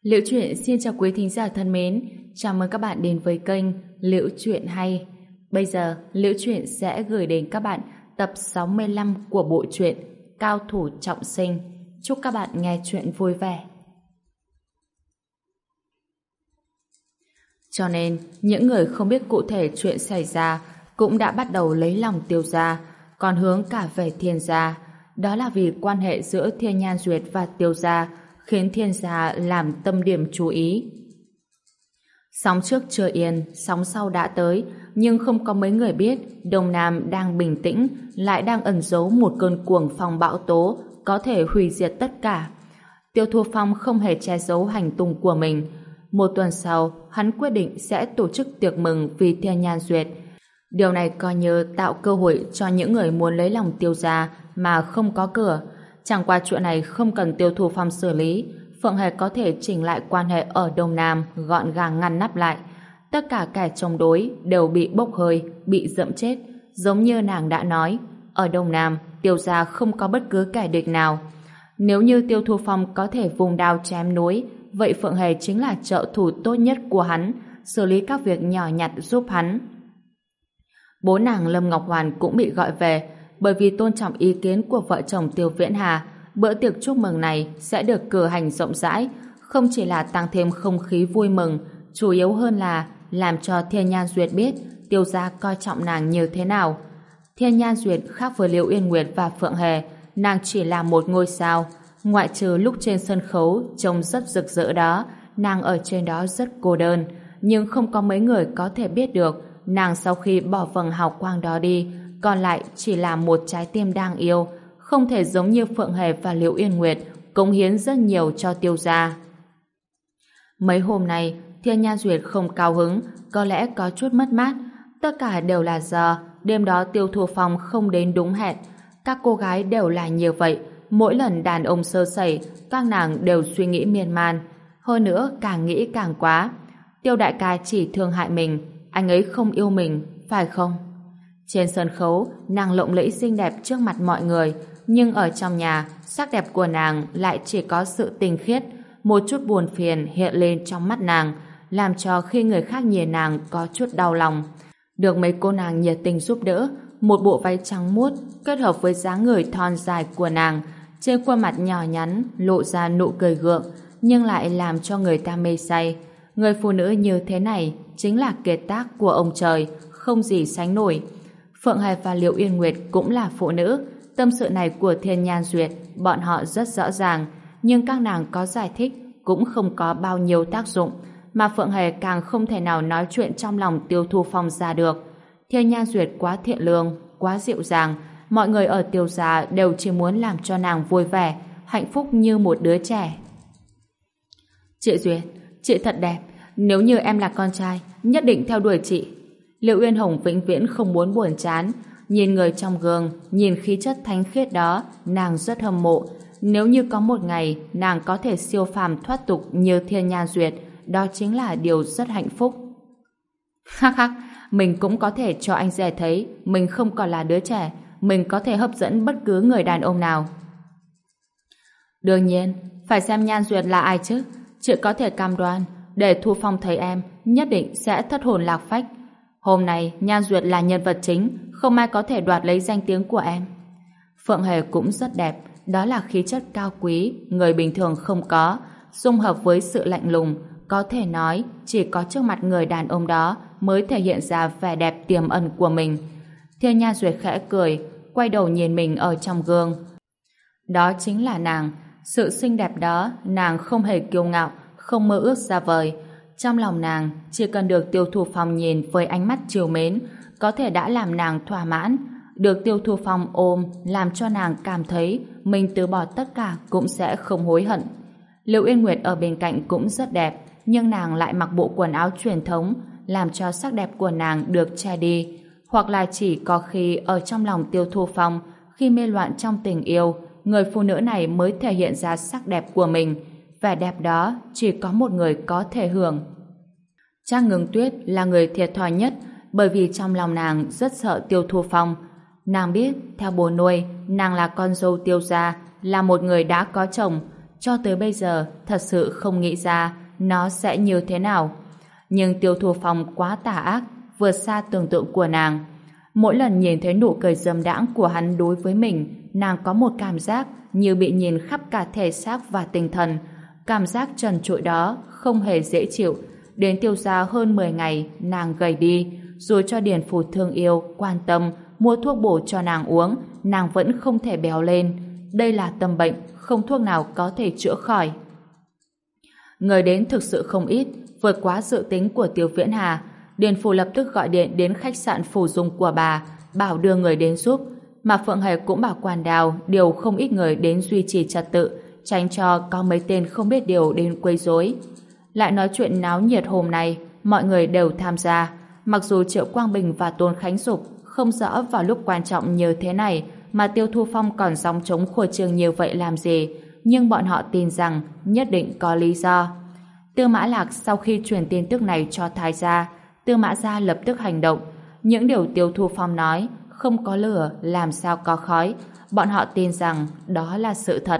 Liễu Chuyện xin chào quý thính giả thân mến, chào mừng các bạn đến với kênh Liễu Chuyện Hay. Bây giờ, Liễu Chuyện sẽ gửi đến các bạn tập 65 của bộ truyện Cao Thủ Trọng Sinh. Chúc các bạn nghe chuyện vui vẻ. Cho nên, những người không biết cụ thể chuyện xảy ra cũng đã bắt đầu lấy lòng Tiêu gia, còn hướng cả về Thiên gia. Đó là vì quan hệ giữa Thiên Nhan Duyệt và Tiêu gia khiến Thiên gia làm tâm điểm chú ý. Sóng trước chưa yên, sóng sau đã tới, nhưng không có mấy người biết Đông Nam đang bình tĩnh, lại đang ẩn giấu một cơn cuồng phong bão tố có thể hủy diệt tất cả. Tiêu Thu Phong không hề che giấu hành tung của mình. Một tuần sau, hắn quyết định sẽ tổ chức tiệc mừng vì Thiên Nhan Duyệt. Điều này coi như tạo cơ hội cho những người muốn lấy lòng Tiêu gia mà không có cửa. Chẳng qua chuyện này không cần Tiêu Thu Phong xử lý, Phượng Hề có thể chỉnh lại quan hệ ở Đông Nam, gọn gàng ngăn nắp lại. Tất cả kẻ chống đối đều bị bốc hơi, bị dẫm chết. Giống như nàng đã nói, ở Đông Nam, Tiêu gia không có bất cứ kẻ địch nào. Nếu như Tiêu Thu Phong có thể vùng đao chém núi, vậy Phượng Hề chính là trợ thủ tốt nhất của hắn, xử lý các việc nhỏ nhặt giúp hắn. Bố nàng Lâm Ngọc Hoàn cũng bị gọi về, bởi vì tôn trọng ý kiến của vợ chồng Tiêu Viễn Hà. Bữa tiệc chúc mừng này sẽ được cử hành rộng rãi, không chỉ là tăng thêm không khí vui mừng, chủ yếu hơn là làm cho Thiên Nhan Duyệt biết Tiêu gia coi trọng nàng như thế nào. Thiên Nhan Duyệt khác với Liễu Yên Nguyệt và Phượng Hề, nàng chỉ là một ngôi sao, ngoại trừ lúc trên sân khấu trông rất rực rỡ đó, nàng ở trên đó rất cô đơn, nhưng không có mấy người có thể biết được nàng sau khi bỏ vầng hào quang đó đi, còn lại chỉ là một trái tim đang yêu, không thể giống như Phượng Hề và Liễu Yên Nguyệt cống hiến rất nhiều cho Tiêu gia. Mấy hôm nay, Thiên Nhan Duyệt không cao hứng, có lẽ có chút mất mát. Tất cả đều là do đêm đó Tiêu Thu Phong không đến đúng hẹn. Các cô gái đều là như vậy, mỗi lần đàn ông sơ sẩy, các nàng đều suy nghĩ miên man. Hơn nữa, càng nghĩ càng quá. Tiêu đại ca chỉ thương hại mình, anh ấy không yêu mình, phải không? Trên sân khấu, nàng lộng lẫy xinh đẹp trước mặt mọi người, nhưng ở trong nhà, sắc đẹp của nàng lại chỉ có sự tinh khiết, một chút buồn phiền hiện lên trong mắt nàng, làm cho khi người khác nhìn nàng có chút đau lòng. Được mấy cô nàng nhiệt tình giúp đỡ, một bộ váy trắng muốt kết hợp với dáng người thon dài của nàng, trên khuôn mặt nhỏ nhắn lộ ra nụ cười gượng, nhưng lại làm cho người ta mê say. Người phụ nữ như thế này chính là kiệt tác của ông trời, không gì sánh nổi. Phượng Hề và Liễu Yên Nguyệt cũng là phụ nữ. Tâm sự này của Thiên Nhan Duyệt bọn họ rất rõ ràng, nhưng các nàng có giải thích cũng không có bao nhiêu tác dụng, mà Phượng Hề càng không thể nào nói chuyện trong lòng Tiêu Thu Phong ra được. Thiên Nhan Duyệt quá thiện lương, quá dịu dàng, mọi người ở Tiêu gia đều chỉ muốn làm cho nàng vui vẻ, hạnh phúc như một đứa trẻ. Chị Duyệt, chị thật đẹp, nếu như em là con trai, nhất định theo đuổi chị. Liễu Uyên Hồng vĩnh viễn không muốn buồn chán, nhìn người trong gương, nhìn khí chất thánh khiết đó, nàng rất hâm mộ. Nếu như có một ngày nàng có thể siêu phàm thoát tục như Thiên Nhan Duyệt, đó chính là điều rất hạnh phúc. Hắc hắc, mình cũng có thể cho anh rể thấy mình không còn là đứa trẻ, mình có thể hấp dẫn bất cứ người đàn ông nào. Đương nhiên, phải xem Nhan Duyệt là ai chứ. Chị có thể cam đoan, để Thu Phong thấy em, nhất định sẽ thất hồn lạc phách. Hôm nay, Nhan Duyệt là nhân vật chính, không ai có thể đoạt lấy danh tiếng của em. Phượng Hề cũng rất đẹp, đó là khí chất cao quý, người bình thường không có, xung hợp với sự lạnh lùng, có thể nói chỉ có trước mặt người đàn ông đó mới thể hiện ra vẻ đẹp tiềm ẩn của mình. Thiên Nhan Duyệt khẽ cười, quay đầu nhìn mình ở trong gương. Đó chính là nàng, sự xinh đẹp đó nàng không hề kiêu ngạo, không mơ ước xa vời. Trong lòng nàng chỉ cần được Tiêu Thu Phong nhìn với ánh mắt trìu mến, có thể đã làm nàng thỏa mãn. Được Tiêu Thu Phong ôm làm cho nàng cảm thấy mình từ bỏ tất cả cũng sẽ không hối hận. Liễu Yên Nguyệt ở bên cạnh cũng rất đẹp, nhưng nàng lại mặc bộ quần áo truyền thống, làm cho sắc đẹp của nàng được che đi. Hoặc là chỉ có khi ở trong lòng Tiêu Thu Phong, khi mê loạn trong tình yêu, người phụ nữ này mới thể hiện ra sắc đẹp của mình. Vẻ đẹp đó chỉ có một người có thể hưởng. Trang Ngưng Tuyết là người thiệt thòi nhất, bởi vì trong lòng nàng rất sợ Tiêu Thu Phong. Nàng biết, theo bố nuôi, nàng là con dâu Tiêu gia, là một người đã có chồng. cho tới bây giờ thật sự không nghĩ ra nó sẽ như thế nào. Nhưng Tiêu Thu Phong quá tà ác, vượt xa tưởng tượng của nàng. Mỗi lần nhìn thấy nụ cười dâm đãng của hắn đối với mình, nàng có một cảm giác như bị nhìn khắp cả thể xác và tinh thần. Cảm giác trần trụi đó không hề dễ chịu. Đến Tiêu gia hơn 10 ngày, nàng gầy đi, rồi cho Điền Phủ thương yêu, quan tâm, mua thuốc bổ cho nàng uống, nàng vẫn không thể béo lên. Đây là tâm bệnh, không thuốc nào có thể chữa khỏi. Người đến thực sự không ít, vượt quá dự tính của Tiêu Viễn Hà. Điền Phủ lập tức gọi điện đến khách sạn Phủ Dung của bà, bảo đưa người đến giúp. Mà Phượng Hề cũng bảo Quản Đào điều không ít người đến duy trì trật tự, tránh cho có mấy tên không biết điều đến quấy rối. Lại nói chuyện náo nhiệt hôm nay, mọi người đều tham gia. Mặc dù Triệu Quang Bình và Tôn Khánh Dục không rõ vào lúc quan trọng như thế này mà Tiêu Thu Phong còn gióng trống khua trương như vậy làm gì, nhưng bọn họ tin rằng nhất định có lý do. Tư Mã Lạc sau khi truyền tin tức này cho Thái gia, Tư Mã gia lập tức hành động. Những điều Tiêu Thu Phong nói, không có lửa làm sao có khói, bọn họ tin rằng đó là sự thật.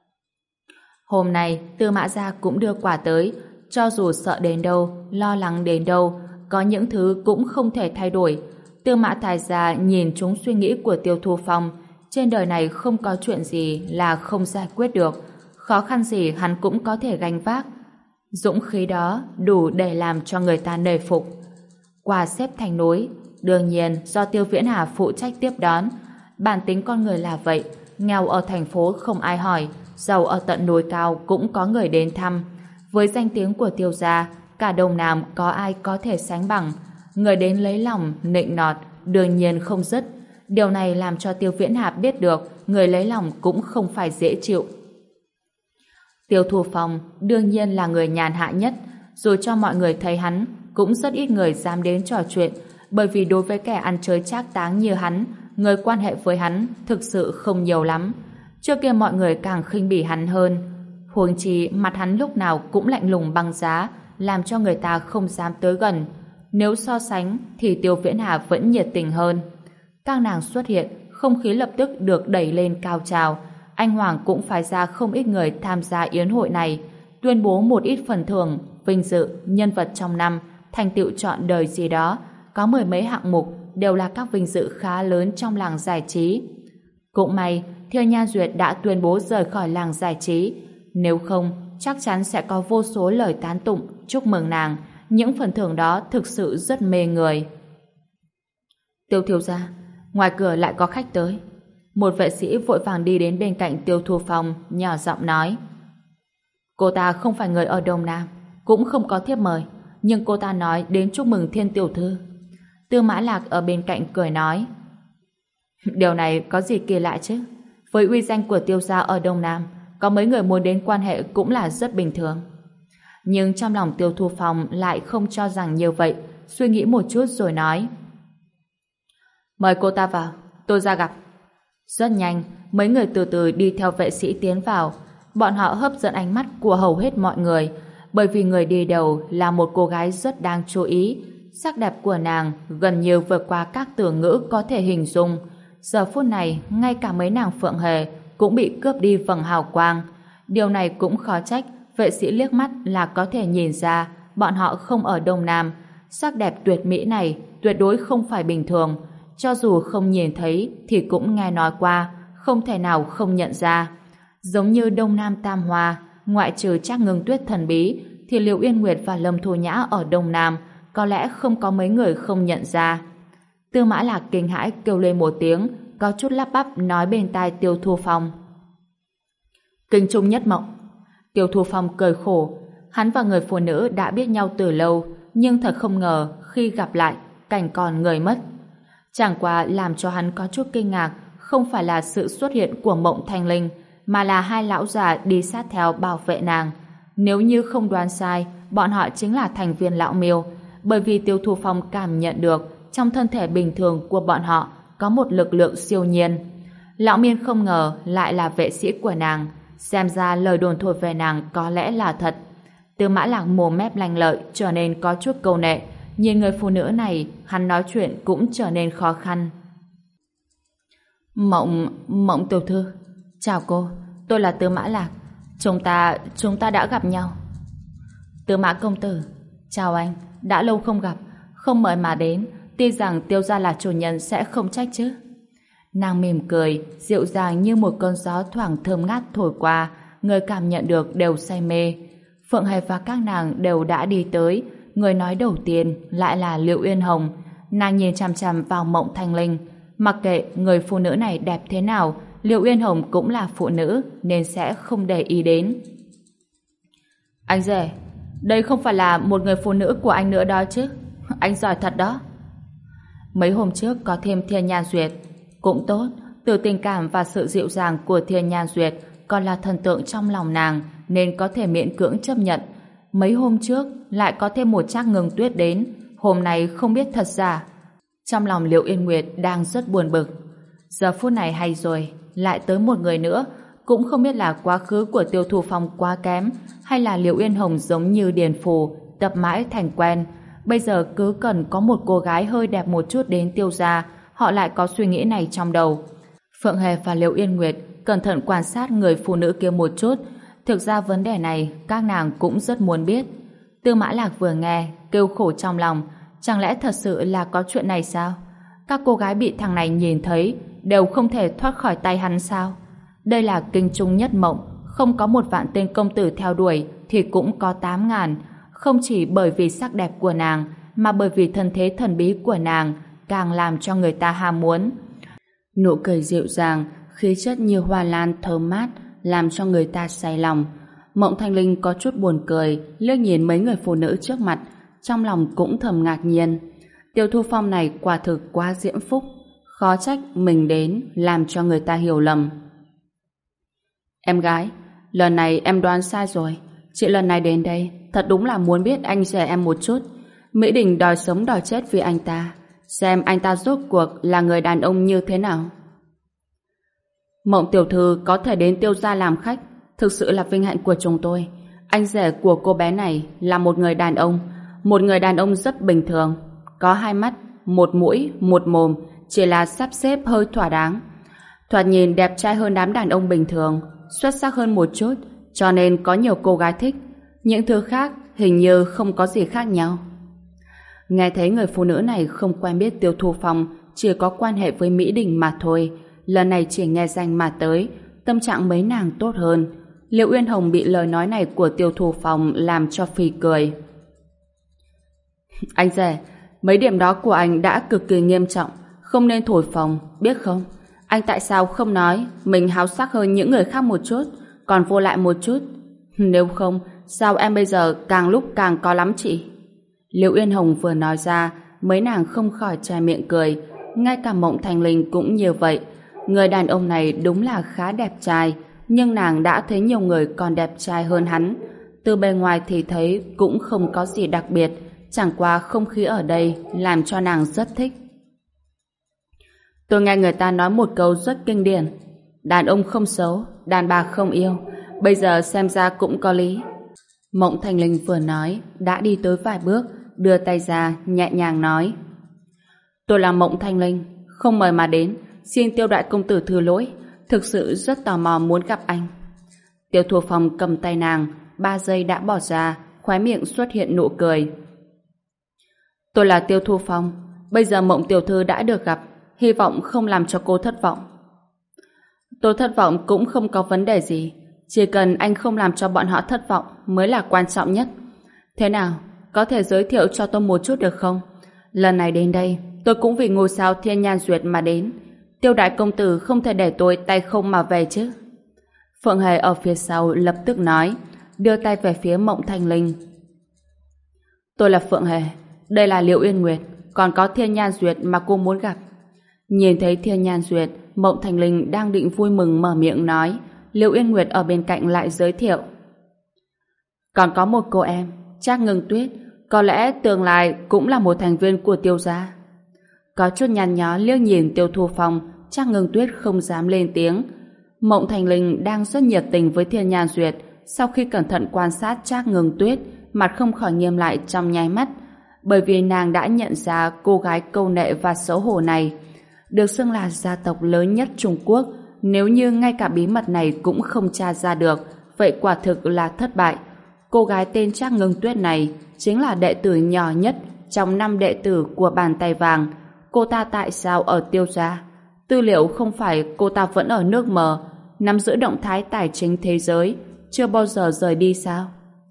Hôm nay Tư Mã gia cũng đưa quà tới, cho dù sợ đến đâu, lo lắng đến đâu, có những thứ cũng không thể thay đổi. Tư Mã Thái gia nhìn chúng suy nghĩ của Tiêu Thu Phong, trên đời này không có chuyện gì là không giải quyết được, khó khăn gì hắn cũng có thể gánh vác. Dũng khí đó đủ để làm cho người ta nể phục. Quà xếp thành núi, đương nhiên do Tiêu Viễn Hà phụ trách tiếp đón. Bản tính con người là vậy, nghèo ở thành phố không ai hỏi, giàu ở tận núi cao cũng có người đến thăm. Với danh tiếng của Tiêu gia, cả Đông Nam có ai có thể sánh bằng. Người đến lấy lòng, nịnh nọt, đương nhiên không dứt. Điều này làm cho Tiêu Viễn Hà biết được người lấy lòng cũng không phải dễ chịu. Tiêu Thu Phong đương nhiên là người nhàn hạ nhất, dù cho mọi người thấy hắn, cũng rất ít người dám đến trò chuyện, bởi vì đối với kẻ ăn chơi trác táng như hắn, người quan hệ với hắn thực sự không nhiều lắm. Trước kia mọi người càng khinh bỉ hắn hơn. Huống chi mặt hắn lúc nào cũng lạnh lùng băng giá, làm cho người ta không dám tới gần. Nếu so sánh thì Tiêu Viễn Hà vẫn nhiệt tình hơn. Các nàng xuất hiện, không khí lập tức được đẩy lên cao trào. Anh Hoàng cũng phái ra không ít người tham gia yến hội này, tuyên bố một ít phần thưởng, vinh dự, nhân vật trong năm, thành tựu trọn đời gì đó. Có mười mấy hạng mục đều là các vinh dự khá lớn trong làng giải trí. Cũng may, Thiêu Nhan Duyệt đã tuyên bố rời khỏi làng giải trí. Nếu không, chắc chắn sẽ có vô số lời tán tụng, chúc mừng nàng. Những phần thưởng đó thực sự rất mê người. Tiêu thiếu gia, ngoài cửa lại có khách tới. Một vệ sĩ vội vàng đi đến bên cạnh Tiêu Thu Phong, nhỏ giọng nói. Cô ta không phải người ở Đông Nam, cũng không có thiếp mời, nhưng cô ta nói đến chúc mừng Thiên tiểu thư. Tư Mã Lạc ở bên cạnh cười nói. Điều này có gì kỳ lạ chứ? Với uy danh của Tiêu gia ở Đông Nam, có mấy người muốn đến quan hệ cũng là rất bình thường. Nhưng trong lòng Tiêu Thu Phong lại không cho rằng như vậy, suy nghĩ một chút rồi nói. Mời cô ta vào, tôi ra gặp. Rất nhanh, mấy người từ từ đi theo vệ sĩ tiến vào. Bọn họ hấp dẫn ánh mắt của hầu hết mọi người, bởi vì người đi đầu là một cô gái rất đáng chú ý. Sắc đẹp của nàng gần như vượt qua các từ ngữ có thể hình dung. Giờ phút này, ngay cả mấy nàng Phượng Hề cũng bị cướp đi vầng hào quang. Điều này cũng khó trách, vệ sĩ liếc mắt là có thể nhìn ra bọn họ không ở Đông Nam. Sắc đẹp tuyệt mỹ này tuyệt đối không phải bình thường. Cho dù không nhìn thấy thì cũng nghe nói qua, không thể nào không nhận ra. Giống như Đông Nam Tam Hoa, ngoại trừ Trác Ngưng Tuyết thần bí, thì Liệu Yên Nguyệt và Lâm Thu Nhã ở Đông Nam có lẽ không có mấy người không nhận ra. Tư Mã Lạc kinh hãi kêu lên một tiếng, có chút lắp bắp nói bên tai Tiêu Thu Phong. Kinh trung nhất mộng. Tiêu Thu Phong cười khổ. Hắn và người phụ nữ đã biết nhau từ lâu, nhưng thật không ngờ khi gặp lại, cảnh còn người mất. Chẳng qua làm cho hắn có chút kinh ngạc không phải là sự xuất hiện của Mộng Thanh Linh, mà là hai lão già đi sát theo bảo vệ nàng. Nếu như không đoán sai, bọn họ chính là thành viên lão Miêu, bởi vì Tiêu Thu Phong cảm nhận được trong thân thể bình thường của bọn họ có một lực lượng siêu nhiên. Lão Miên không ngờ lại là vệ sĩ của nàng, xem ra lời đồn thổi về nàng có lẽ là thật. Tư Mã Lạc mồm mép lanh lợi trở nên có chút câu nệ, nhìn người phụ nữ này, hắn nói chuyện cũng trở nên khó khăn. Mộng tiểu thư, chào cô, tôi là Tư Mã Lạc. Chúng ta đã gặp nhau. Tư Mã công tử, chào anh, đã lâu không gặp, không mời mà đến, tin rằng Tiêu gia là chủ nhân sẽ không trách chứ. Nàng mỉm cười, dịu dàng như một cơn gió thoảng thơm ngát thổi qua, người cảm nhận được đều say mê. Phượng Hề và các nàng đều đã đi tới, người nói đầu tiên lại là Liệu Uyên Hồng. Nàng nhìn chằm chằm vào Mộng Thanh Linh, mặc kệ người phụ nữ này đẹp thế nào, Liệu Uyên Hồng cũng là phụ nữ nên sẽ không để ý đến. Anh rể, đây không phải là một người phụ nữ của anh nữa đó chứ? Anh giỏi thật đó. Mấy hôm trước có thêm Thiên Nhan Duyệt cũng tốt, từ tình cảm và sự dịu dàng của Thiên Nhan Duyệt còn là thần tượng trong lòng nàng nên có thể miễn cưỡng chấp nhận. Mấy hôm trước lại có thêm một Trác Ngưng Tuyết đến, hôm nay không biết thật giả. Trong lòng Liệu Yên Nguyệt đang rất buồn bực. Giờ phút này hay rồi, lại tới một người nữa, cũng không biết là quá khứ của Tiêu Thu Phong quá kém hay là Liệu Yên Hồng giống như Điền Phù tập mãi thành quen. Bây giờ cứ cần có một cô gái hơi đẹp một chút đến Tiêu gia, họ lại có suy nghĩ này trong đầu. Phượng Hề và Liệu Yên Nguyệt cẩn thận quan sát người phụ nữ kia một chút. Thực ra vấn đề này các nàng cũng rất muốn biết. Tư Mã Lạc vừa nghe kêu khổ trong lòng, chẳng lẽ thật sự là có chuyện này sao? Các cô gái bị thằng này nhìn thấy đều không thể thoát khỏi tay hắn sao? Đây là kinh trung nhất mộng, không có 1.000.000 tên công tử theo đuổi thì cũng có 8.000. Không chỉ bởi vì sắc đẹp của nàng mà bởi vì thân thế thần bí của nàng càng làm cho người ta ham muốn. Nụ cười dịu dàng, khí chất như hoa lan thơm mát làm cho người ta say lòng. Mộng Thanh Linh có chút buồn cười, liếc nhìn mấy người phụ nữ trước mặt, trong lòng cũng thầm ngạc nhiên. Tiêu Thu Phong này quả thực quá diễm phúc, khó trách mình đến làm cho người ta hiểu lầm. Em gái, lần này em đoán sai rồi. Chị lần này đến đây thật đúng là muốn biết anh rể em một chút. Mỹ Đình đòi sống đòi chết vì anh ta, xem anh ta rốt cuộc là người đàn ông như thế nào. Mộng tiểu thư có thể đến Tiêu gia làm khách, thực sự là vinh hạnh của chúng tôi. Anh rể của cô bé này là một người đàn ông rất bình thường, có 2 mắt, 1 mũi, 1 mồm, chỉ là sắp xếp hơi thỏa đáng. Thoạt nhìn đẹp trai hơn đám đàn ông bình thường, xuất sắc hơn một chút, cho nên có nhiều cô gái thích. Những thứ khác hình như không có gì khác nhau. Nghe thấy người phụ nữ này không quen biết Tiêu Thu Phong, chỉ có quan hệ với Mỹ Đình mà thôi. Lần này chỉ nghe danh mà tới, tâm trạng mấy nàng tốt hơn. Liệu Uyên Hồng bị lời nói này của Tiêu Thu Phong làm cho phì cười. Anh rể, mấy điểm đó của anh đã cực kỳ nghiêm trọng, không nên thổi phồng, biết không? Anh tại sao không nói mình háo sắc hơn những người khác một chút, còn vô lại một chút? Nếu không, sao em bây giờ càng lúc càng có lắm chị? Liệu Uyên Hồng vừa nói ra, mấy nàng không khỏi che miệng cười. Ngay cả Mộng Thanh Linh cũng như vậy. Người đàn ông này đúng là khá đẹp trai, nhưng nàng đã thấy nhiều người còn đẹp trai hơn hắn. Từ bề ngoài thì thấy cũng không có gì đặc biệt, chẳng qua không khí ở đây làm cho nàng rất thích. Tôi nghe người ta nói một câu rất kinh điển: đàn ông không xấu, đàn bà không yêu. Bây giờ xem ra cũng có lý. Mộng Thanh Linh vừa nói đã đi tới vài bước, đưa tay ra nhẹ nhàng nói: Tôi là Mộng Thanh Linh, không mời mà đến, xin Tiêu đại công tử thứ lỗi, thực sự rất tò mò muốn gặp anh. Tiêu Thu Phong cầm tay nàng, 3 giây đã bỏ ra, khóe miệng xuất hiện nụ cười. Tôi là Tiêu Thu Phong, bây giờ Mộng tiểu thư đã được gặp, hy vọng không làm cho cô thất vọng. Tôi thất vọng cũng không có vấn đề gì, chỉ cần anh không làm cho bọn họ thất vọng mới là quan trọng nhất. Thế nào, có thể giới thiệu cho tôi một chút được không? Lần này đến đây, tôi cũng vì ngôi sao Thiên Nhan Duyệt mà đến. Tiêu đại công tử không thể để tôi tay không mà về chứ. Phượng Hề ở phía sau lập tức nói, đưa tay về phía Mộng Thanh Linh. Tôi là Phượng Hề, đây là Liệu Uyên Nguyệt, còn có Thiên Nhan Duyệt mà cô muốn gặp. Nhìn thấy Thiên Nhan Duyệt, Mộng Thanh Linh đang định vui mừng mở miệng nói, Liệu Uyên Nguyệt ở bên cạnh lại giới thiệu. Còn có một cô em, Trác Ngưng Tuyết, có lẽ tương lai cũng là một thành viên của Tiêu gia. Có chút nhăn nhó liếc nhìn Tiêu Thu Phong, Trác Ngưng Tuyết không dám lên tiếng. Mộng Thanh Linh đang rất nhiệt tình với Thiên Nhan Duyệt, sau khi cẩn thận quan sát Trác Ngưng Tuyết, mặt không khỏi nghiêm lại trong nháy mắt, bởi vì nàng đã nhận ra cô gái câu nệ và xấu hổ này. Được xưng là gia tộc lớn nhất Trung Quốc, nếu như ngay cả bí mật này cũng không tra ra được, vậy quả thực là thất bại. Cô gái tên Trác Ngưng Tuyết này chính là đệ tử nhỏ nhất trong 5 đệ tử của Bàn Tay Vàng. Cô ta tại sao ở Tiêu gia? Tư liệu không phải cô ta vẫn ở nước mờ, nắm giữ động thái tài chính thế giới, chưa bao giờ rời đi sao?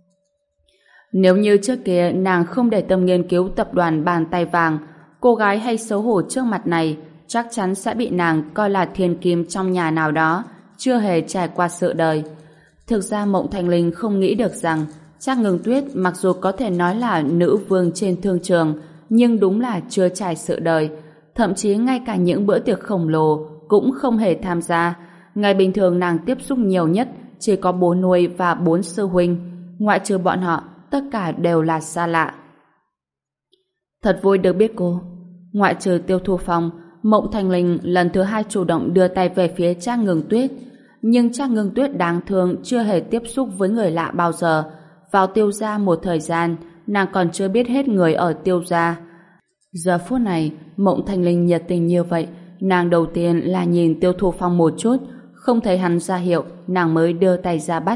Nếu như trước kia nàng không để tâm nghiên cứu tập đoàn Bàn Tay Vàng, cô gái hay xấu hổ trước mặt này chắc chắn sẽ bị nàng coi là thiên kim trong nhà nào đó, chưa hề trải qua sự đời. Thực ra Mộng Thanh Linh không nghĩ được rằng Trác Ngưng Tuyết mặc dù có thể nói là nữ vương trên thương trường, nhưng đúng là chưa trải sự đời. Thậm chí ngay cả những bữa tiệc khổng lồ cũng không hề tham gia. Ngày bình thường nàng tiếp xúc nhiều nhất chỉ có bố nuôi và 4 sư huynh. Ngoại trừ bọn họ, tất cả đều là xa lạ. Thật vui được biết cô. Ngoại trừ Tiêu Thu Phong, Mộng Thanh Linh lần thứ 2 chủ động đưa tay về phía Trác Ngưng Tuyết. Nhưng Trác Ngưng Tuyết đáng thương chưa hề tiếp xúc với người lạ bao giờ. Vào Tiêu gia một thời gian, nàng còn chưa biết hết người ở Tiêu gia. Giờ phút này, Mộng Thanh Linh nhiệt tình như vậy, nàng đầu tiên là nhìn Tiêu Thu Phong một chút, không thấy hắn ra hiệu, nàng mới đưa tay ra bắt.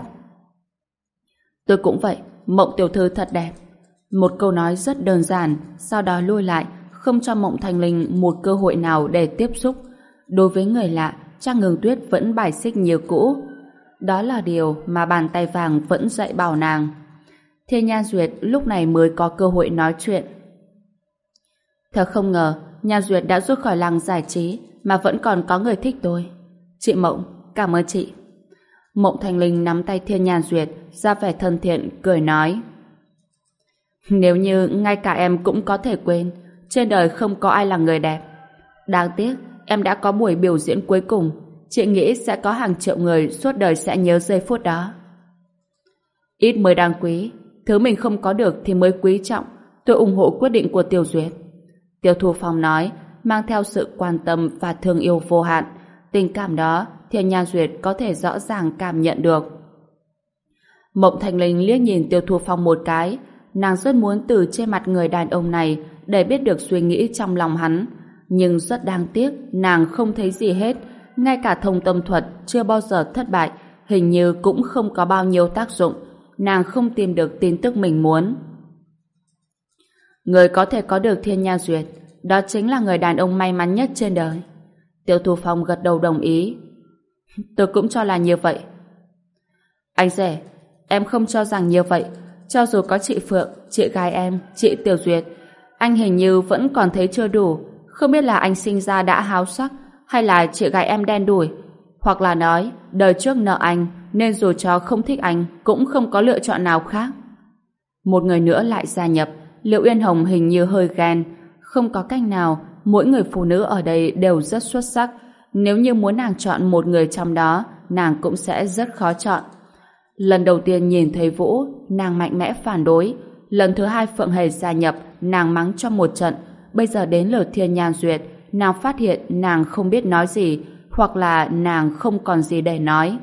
Tôi cũng vậy, Mộng tiểu thư thật đẹp. Một câu nói rất đơn giản, sau đó lui lại, không cho Mộng Thanh Linh một cơ hội nào để tiếp xúc. Đối với người lạ, Trác Ngưng Tuyết vẫn bài xích như cũ. Đó là điều mà Bàn Tay Vàng vẫn dạy bảo nàng. Thiên Nhan Duyệt lúc này mới có cơ hội nói chuyện. Thật không ngờ, Nhan Duyệt đã rút khỏi làng giải trí mà vẫn còn có người thích tôi. Chị Mộng, cảm ơn chị. Mộng Thanh Linh nắm tay Thiên Nhan Duyệt, ra vẻ thân thiện, cười nói. Nếu như ngay cả em cũng có thể quên, trên đời không có ai là người đẹp. Đáng tiếc, em đã có buổi biểu diễn cuối cùng, chị nghĩ sẽ có hàng triệu người suốt đời sẽ nhớ giây phút đó. Ít mới đáng quý, thứ mình không có được thì mới quý trọng. Tôi ủng hộ quyết định của Tiêu Duyệt. Tiêu Thu Phong nói, mang theo sự quan tâm và thương yêu vô hạn. Tình cảm đó, Thiên Nhan Duyệt có thể rõ ràng cảm nhận được. Mộng Thanh Linh liếc nhìn Tiêu Thu Phong một cái, nàng rất muốn từ trên mặt người đàn ông này để biết được suy nghĩ trong lòng hắn. Nhưng rất đáng tiếc, nàng không thấy gì hết. Ngay cả thông tâm thuật chưa bao giờ thất bại, hình như cũng không có bao nhiêu tác dụng. Nàng không tìm được tin tức mình muốn. Người có thể có được Thiên Nhan Duyệt, đó chính là người đàn ông may mắn nhất trên đời. Tiêu Thu Phong gật đầu đồng ý. Tôi cũng cho là như vậy. Anh rể, em không cho rằng như vậy. Cho dù có chị Phượng, chị gái em, chị Tiểu Duyệt, anh hình như vẫn còn thấy chưa đủ. Không biết là anh sinh ra đã háo sắc, hay là chị gái em đen đủi, hoặc là nói đời trước nợ anh nên dù cho không thích anh cũng không có lựa chọn nào khác. Một người nữa lại gia nhập. Liệu Uyên Hồng hình như hơi ghen. Không có cách nào, mỗi người phụ nữ ở đây đều rất xuất sắc. Nếu như muốn nàng chọn một người trong đó, nàng cũng sẽ rất khó chọn. Lần đầu tiên nhìn thấy Vũ, nàng mạnh mẽ phản đối. Lần thứ 2 Phượng Hề gia nhập, nàng mắng cho một trận. Bây giờ đến lượt Thiên Nhan Duyệt, nàng phát hiện nàng không biết nói gì, hoặc là nàng không còn gì để nói.